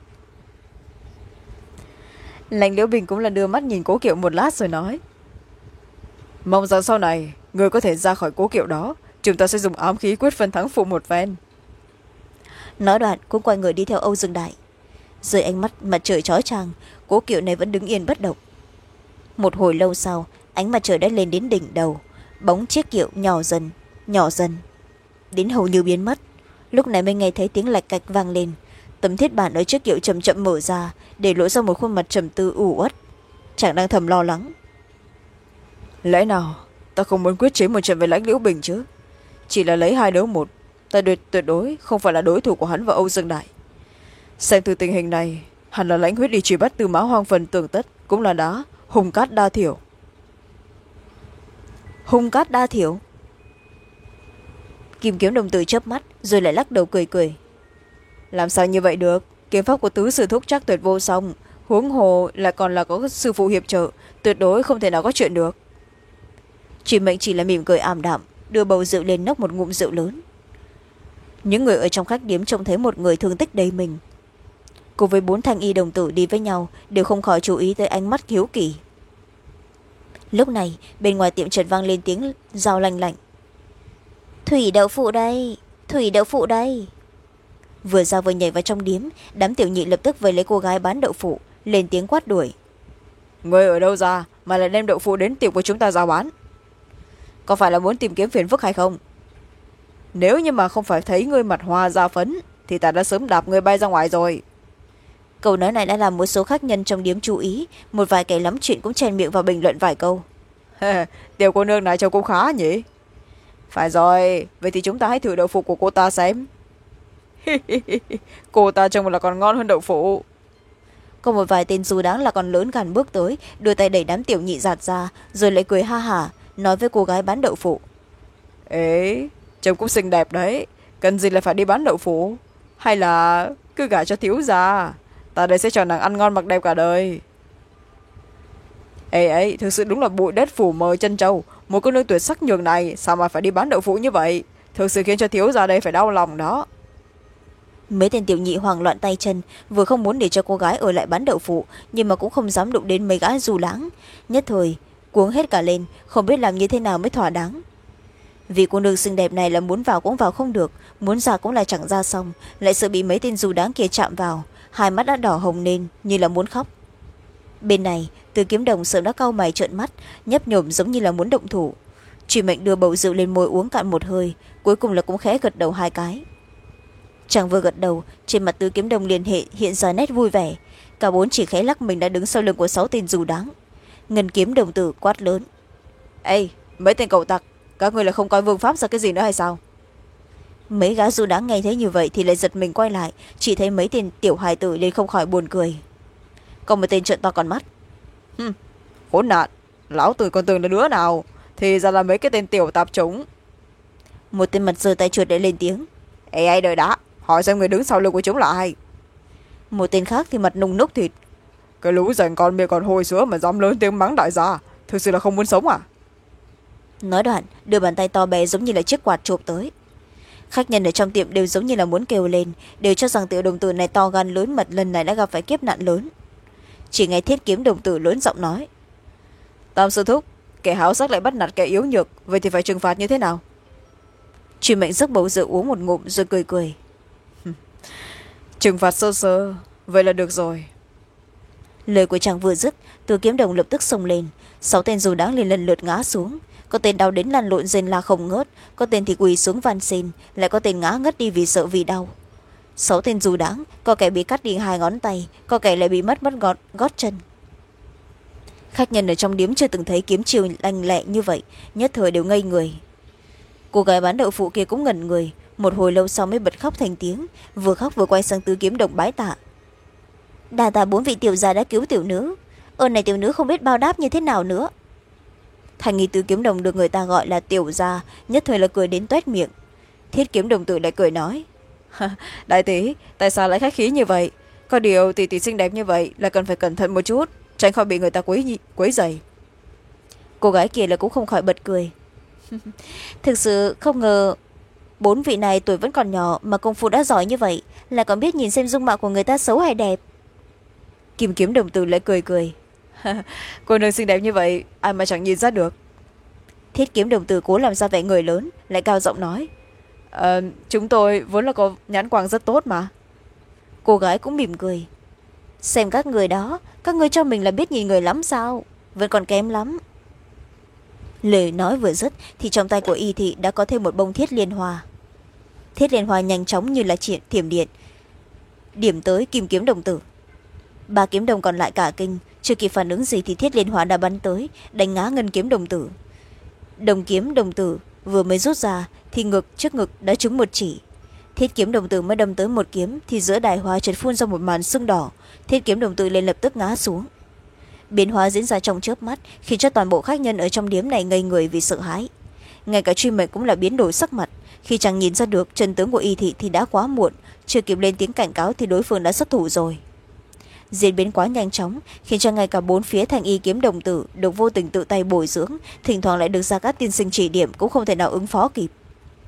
Lãnh Liễu Bình cũng là đưa mắt nhìn Cố Kiệu một lát rồi nói, mong rằng sau này ngươi có thể ra khỏi Cố Kiệu đó, chúng ta sẽ dùng ám khí quyết phân thắng phụ một phen. Nói đoạn cũng quay người đi theo Âu Dương Đại. Dưới ánh mắt mặt trời chói chang, Cố Kiệu này vẫn đứng yên bất động. Một hồi lâu sau, ánh mặt trời đã lên đến đỉnh đầu, bóng chiếc kiệu nhỏ dần nhỏ dần đến hầu như biến mất. Lúc này mới nghe thấy tiếng lạch cạch vang lên, tấm thiết bản ở chiếc kiệu chậm chậm mở ra, để lộ ra một khuôn mặt trầm tư u uất. Chàng đang thầm lo lắng, lẽ nào ta không muốn quyết chiến một trận với Lãnh Liễu Bình chứ? Chỉ là lấy hai đấu một, ta tuyệt tuyệt đối không phải là đối thủ của hắn và Âu Dương Đại. Xem từ tình hình này, hẳn là Lãnh Huyết đi truy bắt Tư Mã Hoang Phần tường tất cũng là đá hùng cát đa thiểu. Hung cát đa thiểu. Kim Kiếm Đồng Tử chớp mắt rồi lại lắc đầu cười cười, làm sao như vậy được? Kiếm pháp của tứ sư thúc chắc tuyệt vô song, huống hồ lại còn là có sư phụ hiệp trợ, tuyệt đối không thể nào có chuyện được. Chỉ Mệnh chỉ là mỉm cười ảm đạm, đưa bầu rượu lên nốc một ngụm rượu lớn. Những người ở trong khách điếm trông thấy một người thương tích đầy mình, cùng với bốn thanh y đồng tử đi với nhau, đều không khỏi chú ý tới ánh mắt hiếu kỳ. Lúc này bên ngoài tiệm chợt vang lên tiếng rao lanh lạnh, thủy đậu phụ đây, thủy đậu phụ đây. Vừa ra vừa nhảy vào trong điếm, đám tiểu nhị lập tức vây lấy cô gái bán đậu phụ, lên tiếng quát đuổi, người ở đâu ra mà lại đem đậu phụ đến tiệm của chúng ta giao bán? Có phải là muốn tìm kiếm phiền phức hay không? Nếu như mà không phải thấy ngươi mặt hoa da phấn thì ta đã sớm đạp ngươi bay ra ngoài rồi. Câu nói này đã làm một số khách nhân trong điếm chú ý, một vài kẻ lắm chuyện cũng chen miệng vào bình luận vài câu. Tiểu cô nương này trông cũng khá nhỉ? Phải rồi, vậy thì chúng ta hãy thử đậu phụ của cô ta xem. Cô ta trông là còn ngon hơn đậu phụ. Có một vài tên dù đáng là còn lớn gan bước tới, đưa tay đẩy đám tiểu nhị giạt ra, rồi lại cười ha hả nói với cô gái bán đậu phụ, ế, trông cũng xinh đẹp đấy, cần gì là phải đi bán đậu phụ? Hay là cứ gả cho thiếu gia, ta đây sẽ cho nàng ăn ngon mặc đẹp cả đời. Ê ấy, thực sự đúng là bụi đất phủ mờ chân trâu, một cô nương tuyệt sắc nhường này sao mà phải đi bán đậu phụ như vậy, thực sự khiến cho thiếu gia đây phải đau lòng đó. Mấy tên tiểu nhị hoảng loạn tay chân, vừa không muốn để cho cô gái ở lại bán đậu phụ, nhưng mà cũng không dám đụng đến mấy gái dù lãng, nhất thời cuống hết cả lên, không biết làm như thế nào mới thỏa đáng. Vì cô nương xinh đẹp này là muốn vào cũng vào không được, muốn ra cũng là chẳng ra xong, lại sợ bị mấy tên dù đáng kia chạm vào, hai mắt đã đỏ hồng lên như là muốn khóc. Bên này Từ Kiếm Đồng sớm đã cau mày trợn mắt, nhấp nhổm giống như là muốn động thủ. Truy Mệnh đưa bầu rượu lên môi uống cạn một hơi, cuối cùng là cũng khẽ gật đầu hai cái. Chàng vừa gật đầu, trên mặt Từ Kiếm Đồng liền hệ hiện ra nét vui vẻ, cả bốn chỉ khẽ lắc mình đã đứng sau lưng của sáu tên dù đáng. Ngân Kiếm Đồng Tử quát lớn, ê, mấy tên cậu tặc, các người là không coi vương pháp ra cái gì nữa hay sao? Mấy gã dù đáng nghe thấy như vậy thì lại giật mình quay lại, chỉ thấy mấy tên tiểu hài tử lên không khỏi buồn cười. Còn một tên trợn to con mắt, hừm, khốn nạn, lão tử còn tưởng là đứa nào, thì ra là mấy cái tên tiểu tạp chủng. Một tên mặt giơ tay chuột để lên tiếng, ê ai đời đã, hỏi xem người đứng sau lưng của chúng là ai. Một tên khác thì mặt nung núc thịt, cái lũ rảnh con miệng còn hôi sữa mà dám lớn tiếng mắng đại gia, thực sự là không muốn sống à? Nói đoạn đưa bàn tay to bé giống như là chiếc quạt chộp tới. Khách nhân ở trong tiệm đều giống như là muốn kêu lên, đều cho rằng Tiểu Đồng Tử này to gan lớn mật, lần này đã gặp phải kiếp nạn lớn. Chỉ nghe Thiết Kiếm Đồng Tử lớn giọng nói, Tam sư thúc, kẻ háo sắc lại bắt nạt kẻ yếu nhược, vậy thì phải trừng phạt như thế nào? Truy Mệnh giấc bầu rượu uống một ngụm rồi cười cười, trừng phạt sơ sơ, vậy là được rồi. Lời của chàng vừa dứt, Từ Kiếm Đồng lập tức xông lên, sáu tên dù đáng liền lần lượt ngã xuống, có tên đau đến lăn lộn rên la không ngớt, có tên thì quỳ xuống van xin, lại có tên ngã ngất đi vì sợ vì đau. Sáu tên dù đáng, có kẻ bị cắt đi hai ngón tay, có kẻ lại bị mất mất gót, gót chân. Khách nhân ở trong điếm chưa từng thấy kiếm chiêu lanh lẹ như vậy, nhất thời đều ngây người. Cô gái bán đậu phụ kia cũng ngẩn người, một hồi lâu sau mới bật khóc thành tiếng, vừa khóc vừa quay sang Từ Kiếm Đồng bái tạ, đà tạ bốn vị tiểu gia đã cứu tiểu nữ, ơn này tiểu nữ không biết bao đáp như thế nào nữa. Thành nghi Từ Kiếm Đồng được người ta gọi là tiểu gia, nhất thời là cười đến toét miệng. Thiết Kiếm Đồng Tử lại cười nói, đại tỷ, tại sao lại khách khí như vậy? Có điều tỷ tỷ xinh đẹp như vậy là cần phải cẩn thận một chút, tránh khỏi bị người ta quấy, quấy dày. Cô gái kia là cũng không khỏi bật cười. Thực sự không ngờ bốn vị này tuổi vẫn còn nhỏ mà công phu đã giỏi như vậy, là còn biết nhìn xem dung mạo của người ta xấu hay đẹp. Kim kiếm đồng tử lại cười cười. Cô nương xinh đẹp như vậy ai mà chẳng nhìn ra được. Thiết kiếm đồng tử cố làm ra vẻ người lớn, lại cao giọng nói. À, chúng tôi vốn là có nhãn quang rất tốt mà. Cô gái cũng mỉm cười. Xem các người đó, các người cho mình là biết nhìn người lắm sao, vẫn còn kém lắm. Lời nói vừa dứt thì trong tay của Y Thị đã có thêm một bông thiết liên hoa. Thiết liên hoa nhanh chóng như là triển thiểm điện điểm tới kim kiếm đồng tử. Ba kiếm đồng còn lại cả kinh, chưa kịp phản ứng gì thì thiết liên hoa đã bắn tới, đánh ngã ngân kiếm đồng tử. Đồng kiếm đồng tử vừa mới rút ra thì ngực trước ngực đã trúng một chỉ. Thiết kiếm đồng tử mới đâm tới một kiếm thì giữa đài hoa chợt phun ra một màn sưng đỏ, thiết kiếm đồng tử liền lập tức ngã xuống. Biến hóa diễn ra trong chớp mắt, khiến cho toàn bộ khách nhân ở trong điếm này ngây người vì sợ hãi. Ngay cả truy mệnh cũng là biến đổi sắc mặt, khi chàng nhìn ra được chân tướng của Y Thị thì đã quá muộn, chưa kịp lên tiếng cảnh cáo thì đối phương đã xuất thủ rồi. Diễn biến quá nhanh chóng, khiến cho ngay cả bốn phía thành y kiếm đồng tử được vô tình tự tay bồi dưỡng, thỉnh thoảng lại được ra các tiên sinh chỉ điểm cũng không thể nào ứng phó kịp.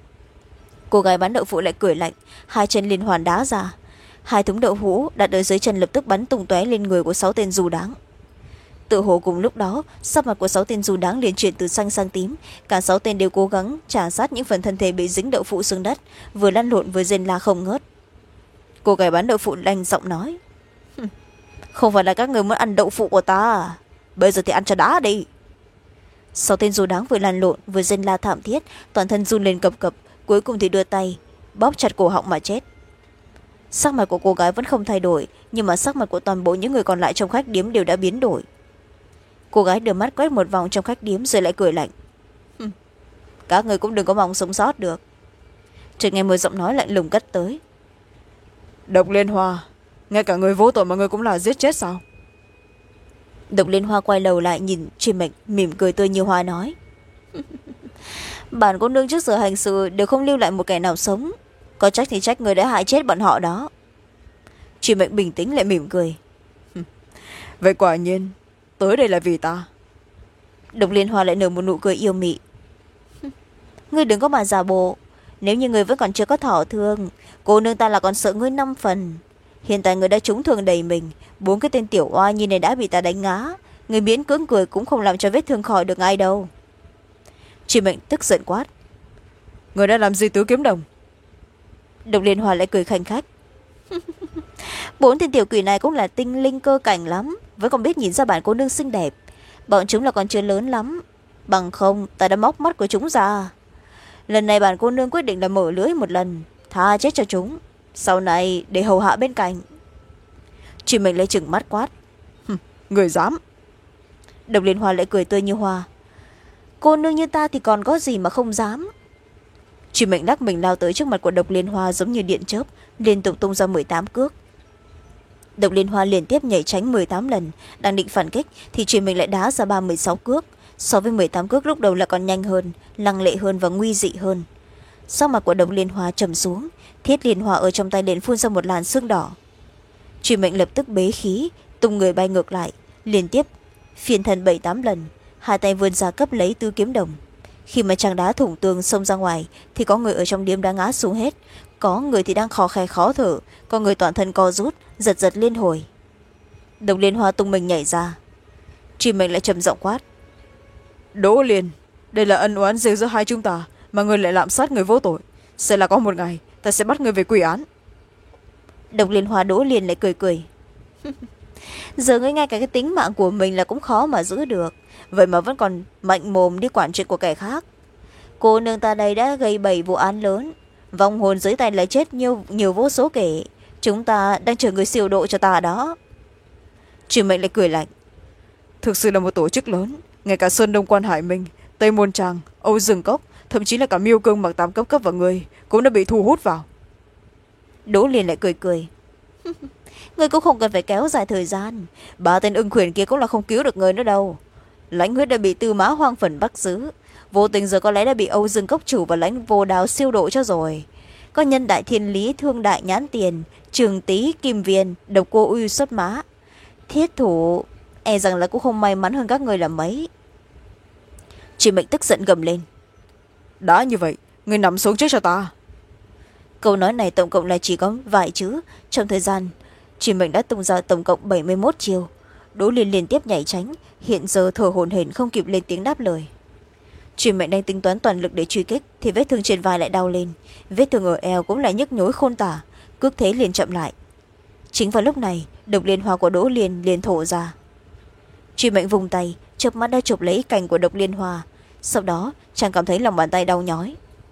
Cô gái bán đậu phụ lại cười lạnh, hai chân liên hoàn đá ra, hai thúng đậu hũ đặt ở dưới chân lập tức bắn tung tóe lên người của sáu tên dù đáng. Tự hồ cùng lúc đó, sắc mặt của sáu tên dù đáng liền chuyển từ xanh sang tím, cả sáu tên đều cố gắng trả sát những phần thân thể bị dính đậu phụ xuống đất, vừa lăn lộn vừa rên la không ngớt. Cô gái bán đậu phụ lanh giọng nói. Không phải là các người muốn ăn đậu phụ của ta à? Bây giờ thì ăn cho đá đi. Sáu tên dù đáng vừa lăn lộn vừa rên la thảm thiết, toàn thân run lên cập cập, cuối cùng thì đưa tay bóp chặt cổ họng mà chết. Sắc mặt của cô gái vẫn không thay đổi, nhưng mà sắc mặt của toàn bộ những người còn lại trong khách điếm đều đã biến đổi. Cô gái đưa mắt quét một vòng trong khách điếm rồi lại cười lạnh. Các người cũng đừng có mong sống sót được. Chợt nghe một giọng nói lạnh lùng cất tới. Độc Liên Hoa, ngay cả người vô tội mà người cũng là giết chết sao? Độc Liên Hoa quay đầu lại nhìn Truy Mệnh, mỉm cười tươi như hoa nói. Bản cô nương trước giờ hành sự đều không lưu lại một kẻ nào sống, có trách thì trách người đã hại chết bọn họ đó. Truy Mệnh bình tĩnh lại mỉm cười. Vậy quả nhiên tới đây là vì ta. Độc Liên Hoa lại nở một nụ cười yêu mị. Ngươi đừng có mà giả bộ, nếu như ngươi vẫn còn chưa có thọ thương, cô nương ta là còn sợ ngươi năm phần. Hiện tại người đã trúng thương đầy mình, bốn cái tên tiểu oai như này đã bị ta đánh ngã, người miễn cưỡng cười cũng không làm cho vết thương khỏi được ai đâu. Truy Mệnh tức giận quát. Người đã làm gì tứ kiếm đồng? Độc Liên Hoa lại cười khanh khách. Bốn tên tiểu quỷ này cũng là tinh linh cơ cảnh lắm, vẫn còn biết nhìn ra bản cô nương xinh đẹp. Bọn chúng là còn chưa lớn lắm, bằng không ta đã móc mắt của chúng ra. Lần này bản cô nương quyết định là mở lưới một lần, tha chết cho chúng, sau này để hầu hạ bên cạnh. Truy Mệnh lấy chừng mắt quát. Người dám? Độc Liên Hoa lại cười tươi như hoa. Cô nương như ta thì còn có gì mà không dám. Truy Mệnh lắc mình lao tới trước mặt của Độc Liên Hoa giống như điện chớp, liên tục tung ra mười tám cước. Độc Liên Hoa liên tiếp nhảy tránh mười tám lần, đang định phản kích thì Truy Mệnh lại đá ra ba mươi sáu cước, so với mười tám cước lúc đầu là còn nhanh hơn, lăng lệ hơn và nguy dị hơn. Sắc mặt của Độc Liên Hoa trầm xuống, thiết liên hoa ở trong tay liền phun ra một làn sương đỏ. Truy Mệnh lập tức bế khí, tung người bay ngược lại, liên tiếp phiên thân bảy tám lần, hai tay vươn ra cấp lấy tứ kiếm đồng. Khi mà chàng đá thủng tường xông ra ngoài thì có người ở trong điếm đã ngã xuống hết, có người thì đang khò khè khó thở, có người toàn thân co rút, giật giật liên hồi. Độc Liên Hoa tung mình nhảy ra. Truy Mệnh lại trầm giọng quát. Đỗ Liên, đây là ân oán riêng giữa hai chúng ta mà người lại lạm sát người vô tội, sẽ là có một ngày ta sẽ bắt người về quy án. Độc Liên Hoa Đỗ Liên lại cười cười. Giờ ngươi ngay cả cái tính mạng của mình là cũng khó mà giữ được, vậy mà vẫn còn mạnh mồm đi quản chuyện của kẻ khác. Cô nương ta đây đã gây bảy vụ án lớn, vong hồn dưới tay lại chết nhiều, nhiều vô số kể, chúng ta đang chờ người siêu độ cho ta đó. Truy Mệnh lại cười lạnh. Thực sự là một tổ chức lớn, ngay cả Sơn Đông Quan Hải Minh, Tây Môn Tràng, Âu Dương Cốc, thậm chí là cả Miêu Cương mặc tám cấp cấp và người cũng đã bị thu hút vào. Đỗ Liên lại cười cười. Người cũng không cần phải kéo dài thời gian, ba tên ưng khuyển kia cũng là không cứu được người nữa đâu. Lãnh Huyết đã bị Tư Mã Hoang Phần bắt giữ, vô tình giờ có lẽ đã bị Âu Dương Cốc chủ và Lãnh Vô Đào siêu độ cho rồi. Có Nhân Đại Thiên Lý, Thương Đại Nhãn Tiền, Trường Tý Kim Viên, Độc Cô Uy xuất mã, thiết thủ e rằng là cũng không may mắn hơn các người là mấy. Truy Mệnh tức giận gầm lên. đã như vậy người nằm xuống trước cho ta. Câu nói này tổng cộng là chỉ có vài chữ. Trong thời gian Truy Mệnh đã tung ra tổng cộng bảy mươi mốt chiêu. Đỗ Liên liên tiếp nhảy tránh, hiện giờ thở hổn hển không kịp lên tiếng đáp lời. Truy Mệnh đang tính toán toàn lực để truy kích thì vết thương trên vai lại đau lên, vết thương ở eo cũng lại nhức nhối khôn tả, cước thế liền chậm lại. Chính vào lúc này độc liên hoa của Đỗ Liên liền thổ ra. Truy Mệnh vùng tay chớp mắt đã chụp lấy cành của độc liên hoa, sau đó chàng cảm thấy lòng bàn tay đau nhói.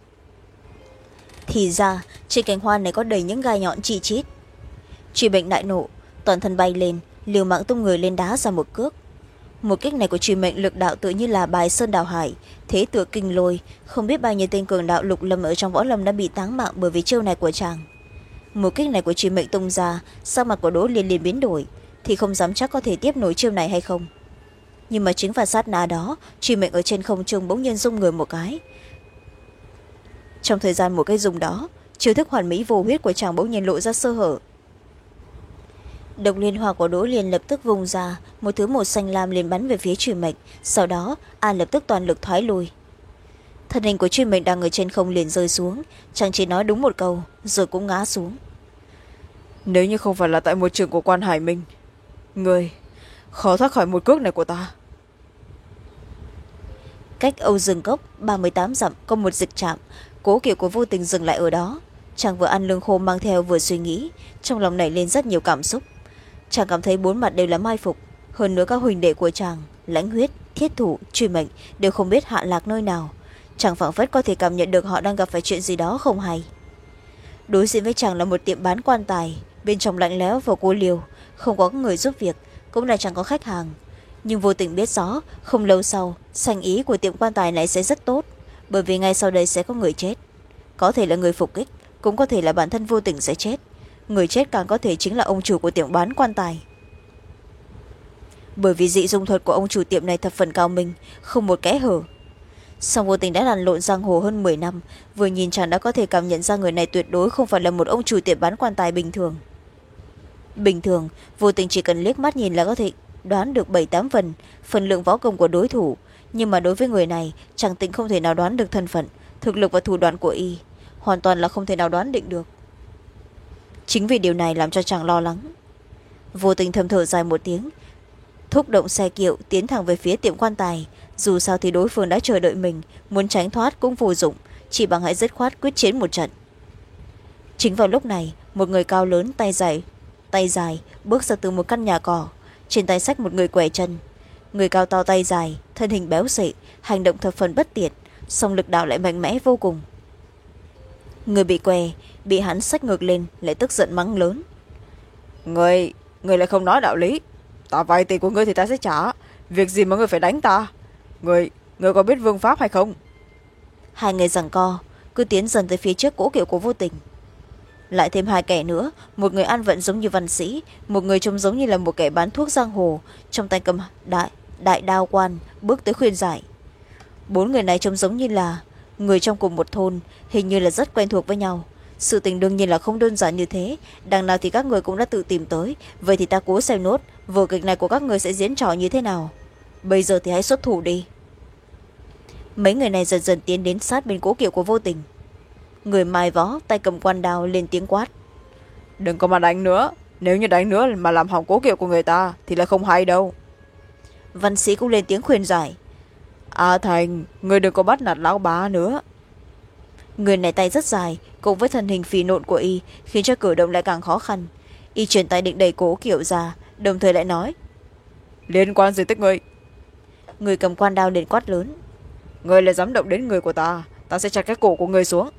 Thì ra trên cành hoa này có đầy những gai nhọn chi chít. Truy Mệnh đại nộ, toàn thân bay lên, liều mạng tung người lên đá ra một cước. Một kích này của Truy Mệnh lực đạo tự như là bài sơn đào hải, thế tựa kinh lôi, không biết bao nhiêu tên cường đạo lục lâm ở trong võ lâm đã bị táng mạng bởi vì chiêu này của chàng. Một kích này của Truy Mệnh tung ra, sắc mặt của Đỗ Liên liền biến đổi, thì không dám chắc có thể tiếp nổi chiêu này hay không. Nhưng mà chính vào sát na đó, Truy Mệnh ở trên không trung bỗng nhiên rung người một cái. Trong thời gian một cái rung đó, chiêu thức hoàn mỹ vô huyết của chàng bỗng nhiên lộ ra sơ hở. Độc liên hoa của Đỗ Liên lập tức vùng ra, một thứ màu xanh lam liền bắn về phía Truy Mệnh, sau đó an lập tức toàn lực thoái lui. Thân hình của Truy Mệnh đang ở trên không liền rơi xuống, chàng chỉ nói đúng một câu rồi cũng ngã xuống. Nếu như không phải là tại một trường của quan Hải Minh, người khó thoát khỏi một cước này của ta. Cách Âu Dương Cốc ba mươi tám dặm có một dịch trạm, Cố Kiệu của Vô Tình dừng lại ở đó. Chàng vừa ăn lương khô mang theo vừa suy nghĩ, trong lòng nảy lên rất nhiều cảm xúc. Chàng cảm thấy bốn mặt đều là mai phục, hơn nữa các huỳnh đệ của chàng, Lãnh Huyết, Thiết Thủ, Truy Mệnh đều không biết hạ lạc nơi nào. Chàng phảng phất có thể cảm nhận được họ đang gặp phải chuyện gì đó không hay. Đối diện với chàng là một tiệm bán quan tài, bên trong lạnh lẽo và cô liều, không có người giúp việc, cũng là chẳng có khách hàng. Nhưng Vô Tình biết rõ không lâu sau sanh ý của tiệm quan tài này sẽ rất tốt, bởi vì ngay sau đây sẽ có người chết, có thể là người phục kích, cũng có thể là bản thân Vô Tình sẽ chết. Người chết càng có thể chính là ông chủ của tiệm bán quan tài. Bởi vì dị dung thuật của ông chủ tiệm này thập phần cao minh, không một kẽ hở. Song Vô Tình đã lăn lộn giang hồ hơn mười năm, vừa nhìn chàng đã có thể cảm nhận ra người này tuyệt đối không phải là một ông chủ tiệm bán quan tài bình thường. Bình thường Vô Tình chỉ cần liếc mắt nhìn là có thể đoán được bảy tám phần phần lượng võ công của đối thủ, nhưng mà đối với người này chàng Tĩnh không thể nào đoán được thân phận, thực lực và thủ đoạn của y, hoàn toàn là không thể nào đoán định được. Chính vì điều này làm cho chàng lo lắng. Vô Tình thầm thở dài một tiếng, thúc động xe kiệu tiến thẳng về phía tiệm quan tài. Dù sao thì đối phương đã chờ đợi mình, muốn tránh thoát cũng vô dụng, chỉ bằng hãy dứt khoát quyết chiến một trận. Chính vào lúc này, một người cao lớn tay dài tay dài bước ra từ một căn nhà cỏ, trên tay xách một người què chân. Người cao to tay dài, thân hình béo xệ, hành động thập phần bất tiện, song lực đạo lại mạnh mẽ vô cùng. Người bị què bị hắn xách ngược lên lại tức giận mắng lớn. Người người lại không nói đạo lý, ta vay tiền của ngươi thì ta sẽ trả, việc gì mà ngươi phải đánh ta? Người người có biết vương pháp hay không? Hai người giằng co cứ tiến dần tới phía trước Cố Kiệu của Vô Tình. Lại thêm hai kẻ nữa, một người ăn vận giống như văn sĩ, một người trông giống như là một kẻ bán thuốc giang hồ, trong tay cầm đại đại đao quan bước tới khuyên giải. Bốn người này trông giống như là người trong cùng một thôn, hình như là rất quen thuộc với nhau. Sự tình đương nhiên là không đơn giản như thế, đằng nào thì các người cũng đã tự tìm tới, vậy thì ta cố xem nốt vở kịch này của các người sẽ diễn trò như thế nào. Bây giờ thì hãy xuất thủ đi. Mấy người này dần dần tiến đến sát bên Cố Kiệu của Vô Tình. Người mài võ tay cầm quan đao lên tiếng quát. Đừng có mà đánh nữa, nếu như đánh nữa mà làm hỏng Cố Kiệu của người ta thì là không hay đâu. Văn sĩ cũng lên tiếng khuyên giải. A Thành, người đừng có bắt nạt lão bá nữa. Người này tay rất dài, cùng với thân hình phì nộn của y khiến cho cử động lại càng khó khăn. Y chuyển tay định đẩy Cố Kiệu ra, đồng thời lại nói. Liên quan gì tới người? Người cầm quan đao liền quát lớn. Người là dám động đến người của ta, ta sẽ chặt cái cổ của người xuống.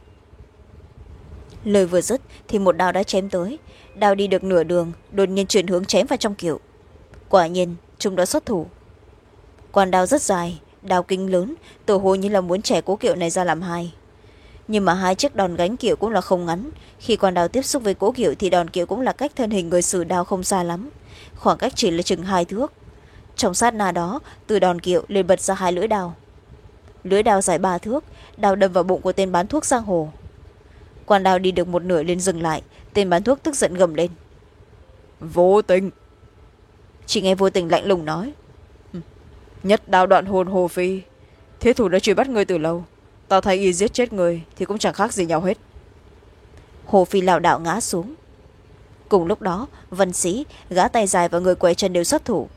Lời vừa dứt thì một đao đã chém tới. Đao đi được nửa đường, đột nhiên chuyển hướng chém vào trong Kiệu. Quả nhiên chúng đã xuất thủ. Quan đao rất dài, đao kinh lớn, tự hồ như là muốn chẻ Cố Kiệu này ra làm hai. Nhưng mà hai chiếc đòn gánh Kiệu cũng là không ngắn. Khi quan đao tiếp xúc với Cố Kiệu thì đòn Kiệu cũng là cách thân hình người sử đao không xa lắm, khoảng cách chỉ là chừng hai thước. Trong sát na đó, từ đòn Kiệu liền bật ra hai lưỡi đao. Lưỡi đao dài ba thước, đao đâm vào bụng của tên bán thuốc giang hồ. Quan đao đi được một nửa liền dừng lại, tên bán thuốc tức giận gầm lên. Vô Tình! chỉ nghe Vô Tình lạnh lùng nói. Nhất đao đoạn hồn Hồ Phi, thiết thủ đã truy bắt ngươi từ lâu, ta thay y giết chết người thì cũng chẳng khác gì nhau hết. Hồ Phi lảo đảo ngã xuống. Cùng lúc đó Vân Sĩ, gã tay dài và người quay chân đều xuất thủ.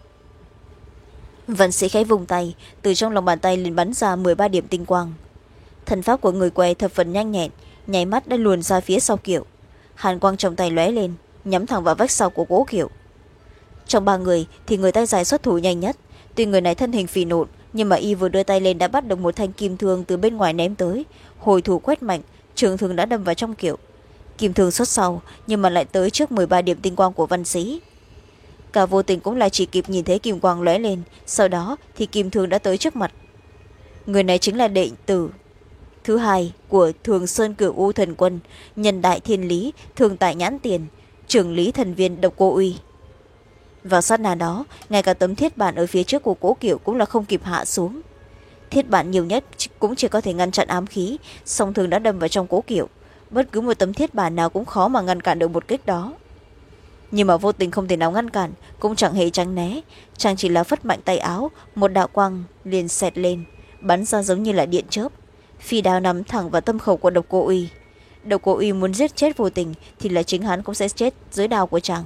Vân Sĩ khẽ vùng tay, từ trong lòng bàn tay liền bắn ra mười ba điểm tinh quang. Thần pháp của người quay thập phần nhanh nhẹn, nháy mắt đã luồn ra phía sau Kiệu. Hàn quang trong tay lóe lên, nhắm thẳng vào vách sau của Cố Kiệu. Trong ba người thì người tay dài xuất thủ nhanh nhất. Tuy người này thân hình phì nộn, nhưng mà y vừa đưa tay lên đã bắt được một thanh kim thương từ bên ngoài ném tới, hồi thủ quét mạnh, trường thương đã đâm vào trong Kiệu. Kim thương xuất sau, nhưng mà lại tới trước mười ba điểm tinh quang của Văn Sĩ. Cả Vô Tình cũng lại chỉ kịp nhìn thấy kim quang lóe lên, sau đó thì kim thương đã tới trước mặt. Người này chính là đệ tử thứ hai của Thường Sơn Cửu U Thần Quân, Nhân Đại Thiên Lý, Thường Tại Nhãn Tiền, trưởng lý thần viên Độc Cô Uy. Vào sát na đó, ngay cả tấm thiết bản ở phía trước của Cố Kiệu cũng là không kịp hạ xuống. Thiết bản nhiều nhất cũng chỉ có thể ngăn chặn ám khí, song thương đã đâm vào trong Cố Kiệu. Bất cứ một tấm thiết bản nào cũng khó mà ngăn cản được một kích đó. Nhưng mà Vô Tình không thể nào ngăn cản, cũng chẳng hề tránh né, chàng chỉ là phất mạnh tay áo, một đạo quang liền xẹt lên, bắn ra giống như là điện chớp. Phi đao nắm thẳng vào tâm khẩu của Độc Cô Uy. Độc Cô Uy muốn giết chết Vô Tình thì là chính hắn cũng sẽ chết dưới đao của chàng.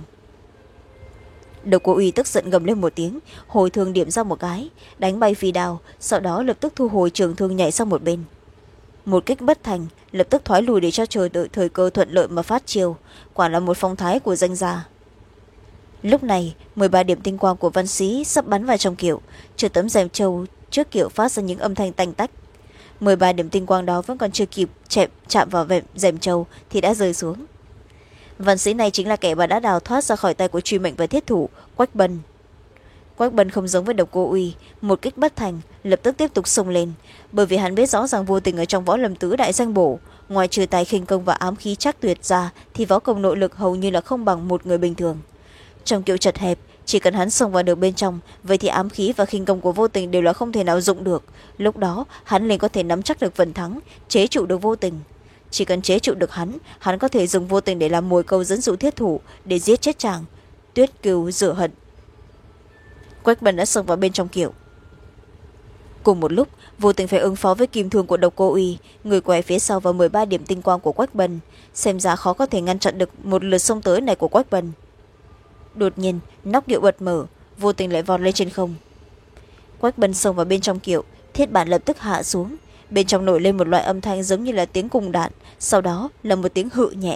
Độc Cô Uy tức giận gầm lên một tiếng, hồi thương điểm ra một cái, đánh bay phi đao, sau đó lập tức thu hồi trường thương nhảy sang một bên. Một kích bất thành, lập tức thoái lùi để cho chờ đợi thời cơ thuận lợi mà phát chiêu, quả là một phong thái của danh gia. Lúc này mười ba điểm tinh quang của Văn Sĩ sắp bắn vào trong Kiệu, trừ tấm rèm trâu trước Kiệu phát ra những âm thanh tanh tách. mười ba điểm tinh quang đó vẫn còn chưa kịp chạm, chạm vào rèm trâu thì đã rơi xuống. Văn Sĩ này chính là kẻ mà đã đào thoát ra khỏi tay của truy mệnh và thiết thủ Quách Bân. Quách Bân không giống với Độc Cô Uy, một kích bất thành lập tức tiếp tục xông lên, bởi vì hắn biết rõ ràng Vô Tình ở trong võ lâm tứ đại danh bổ, ngoài trừ tài khinh công và ám khí chắc tuyệt ra thì võ công nội lực hầu như là không bằng một người bình thường. Trong Kiệu chật hẹp, chỉ cần hắn xông vào được bên trong, vậy thì ám khí và khinh công của Vô Tình đều là không thể nào dụng được. Lúc đó hắn liền có thể nắm chắc được phần thắng, chế trụ được Vô Tình. Chỉ cần chế trụ được hắn, hắn có thể dùng Vô Tình để làm mồi câu dẫn dụ thiết thủ để giết chết chàng. Tuyết Cừu rửa hận. Quách Bân đã xông vào bên trong Kiệu. Cùng một lúc, Vô Tình phải ứng phó với kim thương của Độc Cô Uy, người quay phía sau và mười ba điểm tinh quang của Quách Bân, xem ra khó có thể ngăn chặn được một lượt xông tới này của Quách Bân. Đột nhiên nóc Kiệu bật mở, Vô Tình lại vọt lên trên không. Quách Bân xông vào bên trong Kiệu, thiết bản lập tức hạ xuống, bên trong nổi lên một loại âm thanh giống như là tiếng cùng đạn, sau đó là một tiếng hự nhẹ.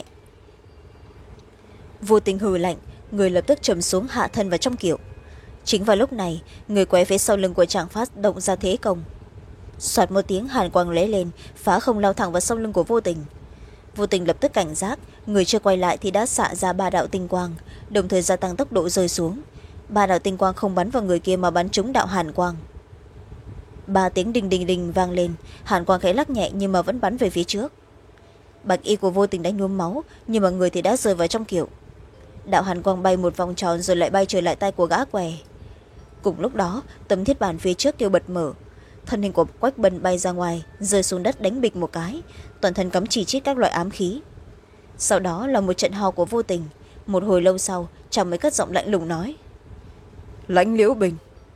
Vô Tình hừ lạnh, người lập tức trầm xuống hạ thân vào trong Kiệu. Chính vào lúc này, người quay phía sau lưng của chàng phát động ra thế công. Soạt một tiếng hàn quang lóe lên, phá không lao thẳng vào sau lưng của Vô Tình. Vô Tình lập tức cảnh giác, người chưa quay lại thì đã xạ ra ba đạo tinh quang, đồng thời gia tăng tốc độ rơi xuống. Ba đạo tinh quang không bắn vào người kia mà bắn trúng đạo hàn quang. Ba tiếng đình đình đình vang lên, hàn quang khẽ lắc nhẹ nhưng mà vẫn bắn về phía trước. Bạch y của Vô Tình đã nhuốm máu, nhưng mà người thì đã rơi vào trong Kiệu. Đạo hàn quang bay một vòng tròn rồi lại bay trở lại tay của gã què. Cùng lúc đó, tấm thiết bản phía trước Kiệu bật mở, thân hình của Quách Bân bay ra ngoài, rơi xuống đất đánh bịch một cái, toàn thân cắm chỉ chít các loại ám khí. Sau đó là một trận hò của Vô Tình. Một hồi lâu sau, chàng mới cất giọng lạnh lùng nói: Lãnh Liễu Bình.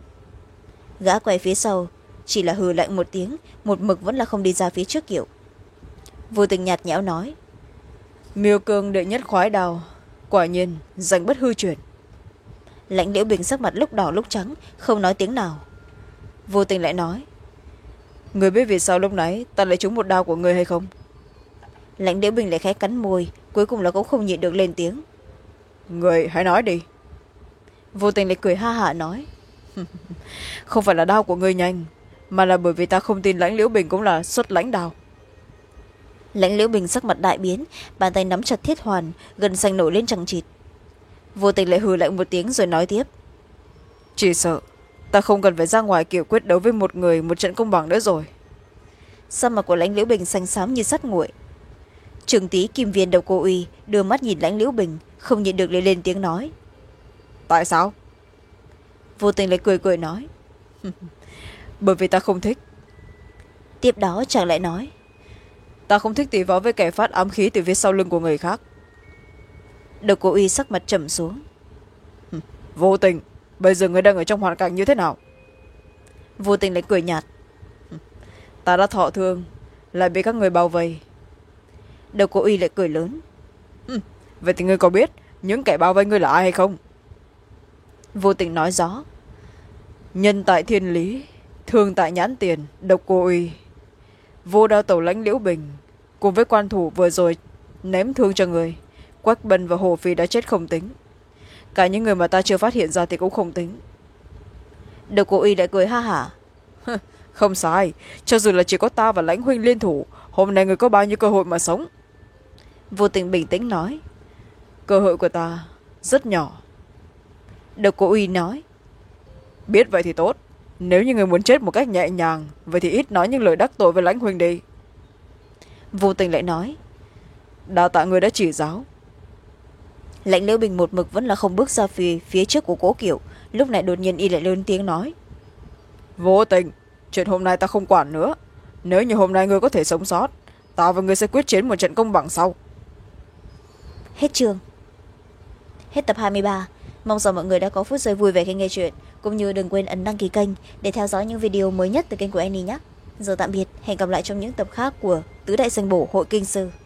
Gã quay phía sau chỉ là hừ lạnh một tiếng, một mực vẫn là không đi ra phía trước Kiệu. Vô Tình nhạt nhẽo nói: Miêu cương đệ nhất khoái đào, quả nhiên danh bất hư truyền. Lãnh Liễu Bình sắc mặt lúc đỏ lúc trắng, không nói tiếng nào. Vô Tình lại nói: Người biết vì sao lúc nãy ta lại trúng một đao của người hay không? Lãnh Liễu Bình lại khẽ cắn môi, cuối cùng là cũng không nhịn được lên tiếng: Người hãy nói đi. Vô Tình lại cười ha hả nói: Không phải là đao của người nhanh, mà là bởi vì ta không tin Lãnh Liễu Bình cũng là xuất lãnh đao. Lãnh Liễu Bình sắc mặt đại biến, bàn tay nắm chặt thiết hoàn, gần xanh nổi lên chằng chịt. Vô Tình lại hừ lạnh một tiếng rồi nói tiếp: Chỉ sợ ta không cần phải ra ngoài Kiệu quyết đấu với một người một trận công bằng nữa rồi. Sắc mặt của Lãnh Liễu Bình xanh xám như sắt nguội. Trưởng tí Kim Viên Độc Cô Uy đưa mắt nhìn Lãnh Liễu Bình, không nhịn được lên, lên tiếng nói: Tại sao? Vô Tình lại cười cười nói: Bởi vì ta không thích. Tiếp đó chàng lại nói: Ta không thích tỷ võ với kẻ phát ám khí từ phía sau lưng của người khác. Độc Cô Uy sắc mặt trầm xuống: Vô Tình, bây giờ ngươi đang ở trong hoàn cảnh như thế nào? Vô tình lại cười nhạt. Ta đã thọ thương, lại bị các người bao vây. Độc Cô Uy lại cười lớn. Vậy thì ngươi có biết những kẻ bao vây ngươi là ai hay không? Vô tình nói rõ. Nhân tại thiên lý, thương tại nhãn tiền, Độc Cô Uy. Vô đao tẩu lãnh Liễu Bình cùng với quan thủ vừa rồi ném thương cho người. Quách Bân và Hồ Phi đã chết không tính, cả những người mà ta chưa phát hiện ra thì cũng không tính. Độc Cô Uy lại cười ha hả. Không sai, cho dù là chỉ có ta và lãnh huynh liên thủ, hôm nay người có bao nhiêu cơ hội mà sống? Vô tình bình tĩnh nói. Cơ hội của ta rất nhỏ. Độc Cô Uy nói. Biết vậy thì tốt, nếu như người muốn chết một cách nhẹ nhàng, vậy thì ít nói những lời đắc tội với lãnh huynh đi. Vô tình lại nói. Đa tạ người đã chỉ giáo. Lãnh Liễu Bình một mực vẫn là không bước ra phía, phía trước của Cố Kiều. Lúc này đột nhiên y lại lớn tiếng nói. Vô tình, chuyện hôm nay ta không quản nữa. Nếu như hôm nay ngươi có thể sống sót, ta và ngươi sẽ quyết chiến một trận công bằng sau. Hết chương. Hết tập hai mươi ba. Mong rằng mọi người đã có phút giây vui vẻ khi nghe chuyện, cũng như đừng quên ấn đăng ký kênh để theo dõi những video mới nhất từ kênh của Annie nhé. Giờ tạm biệt, hẹn gặp lại trong những tập khác của Tứ Đại Danh Bổ Hội Kinh Sư.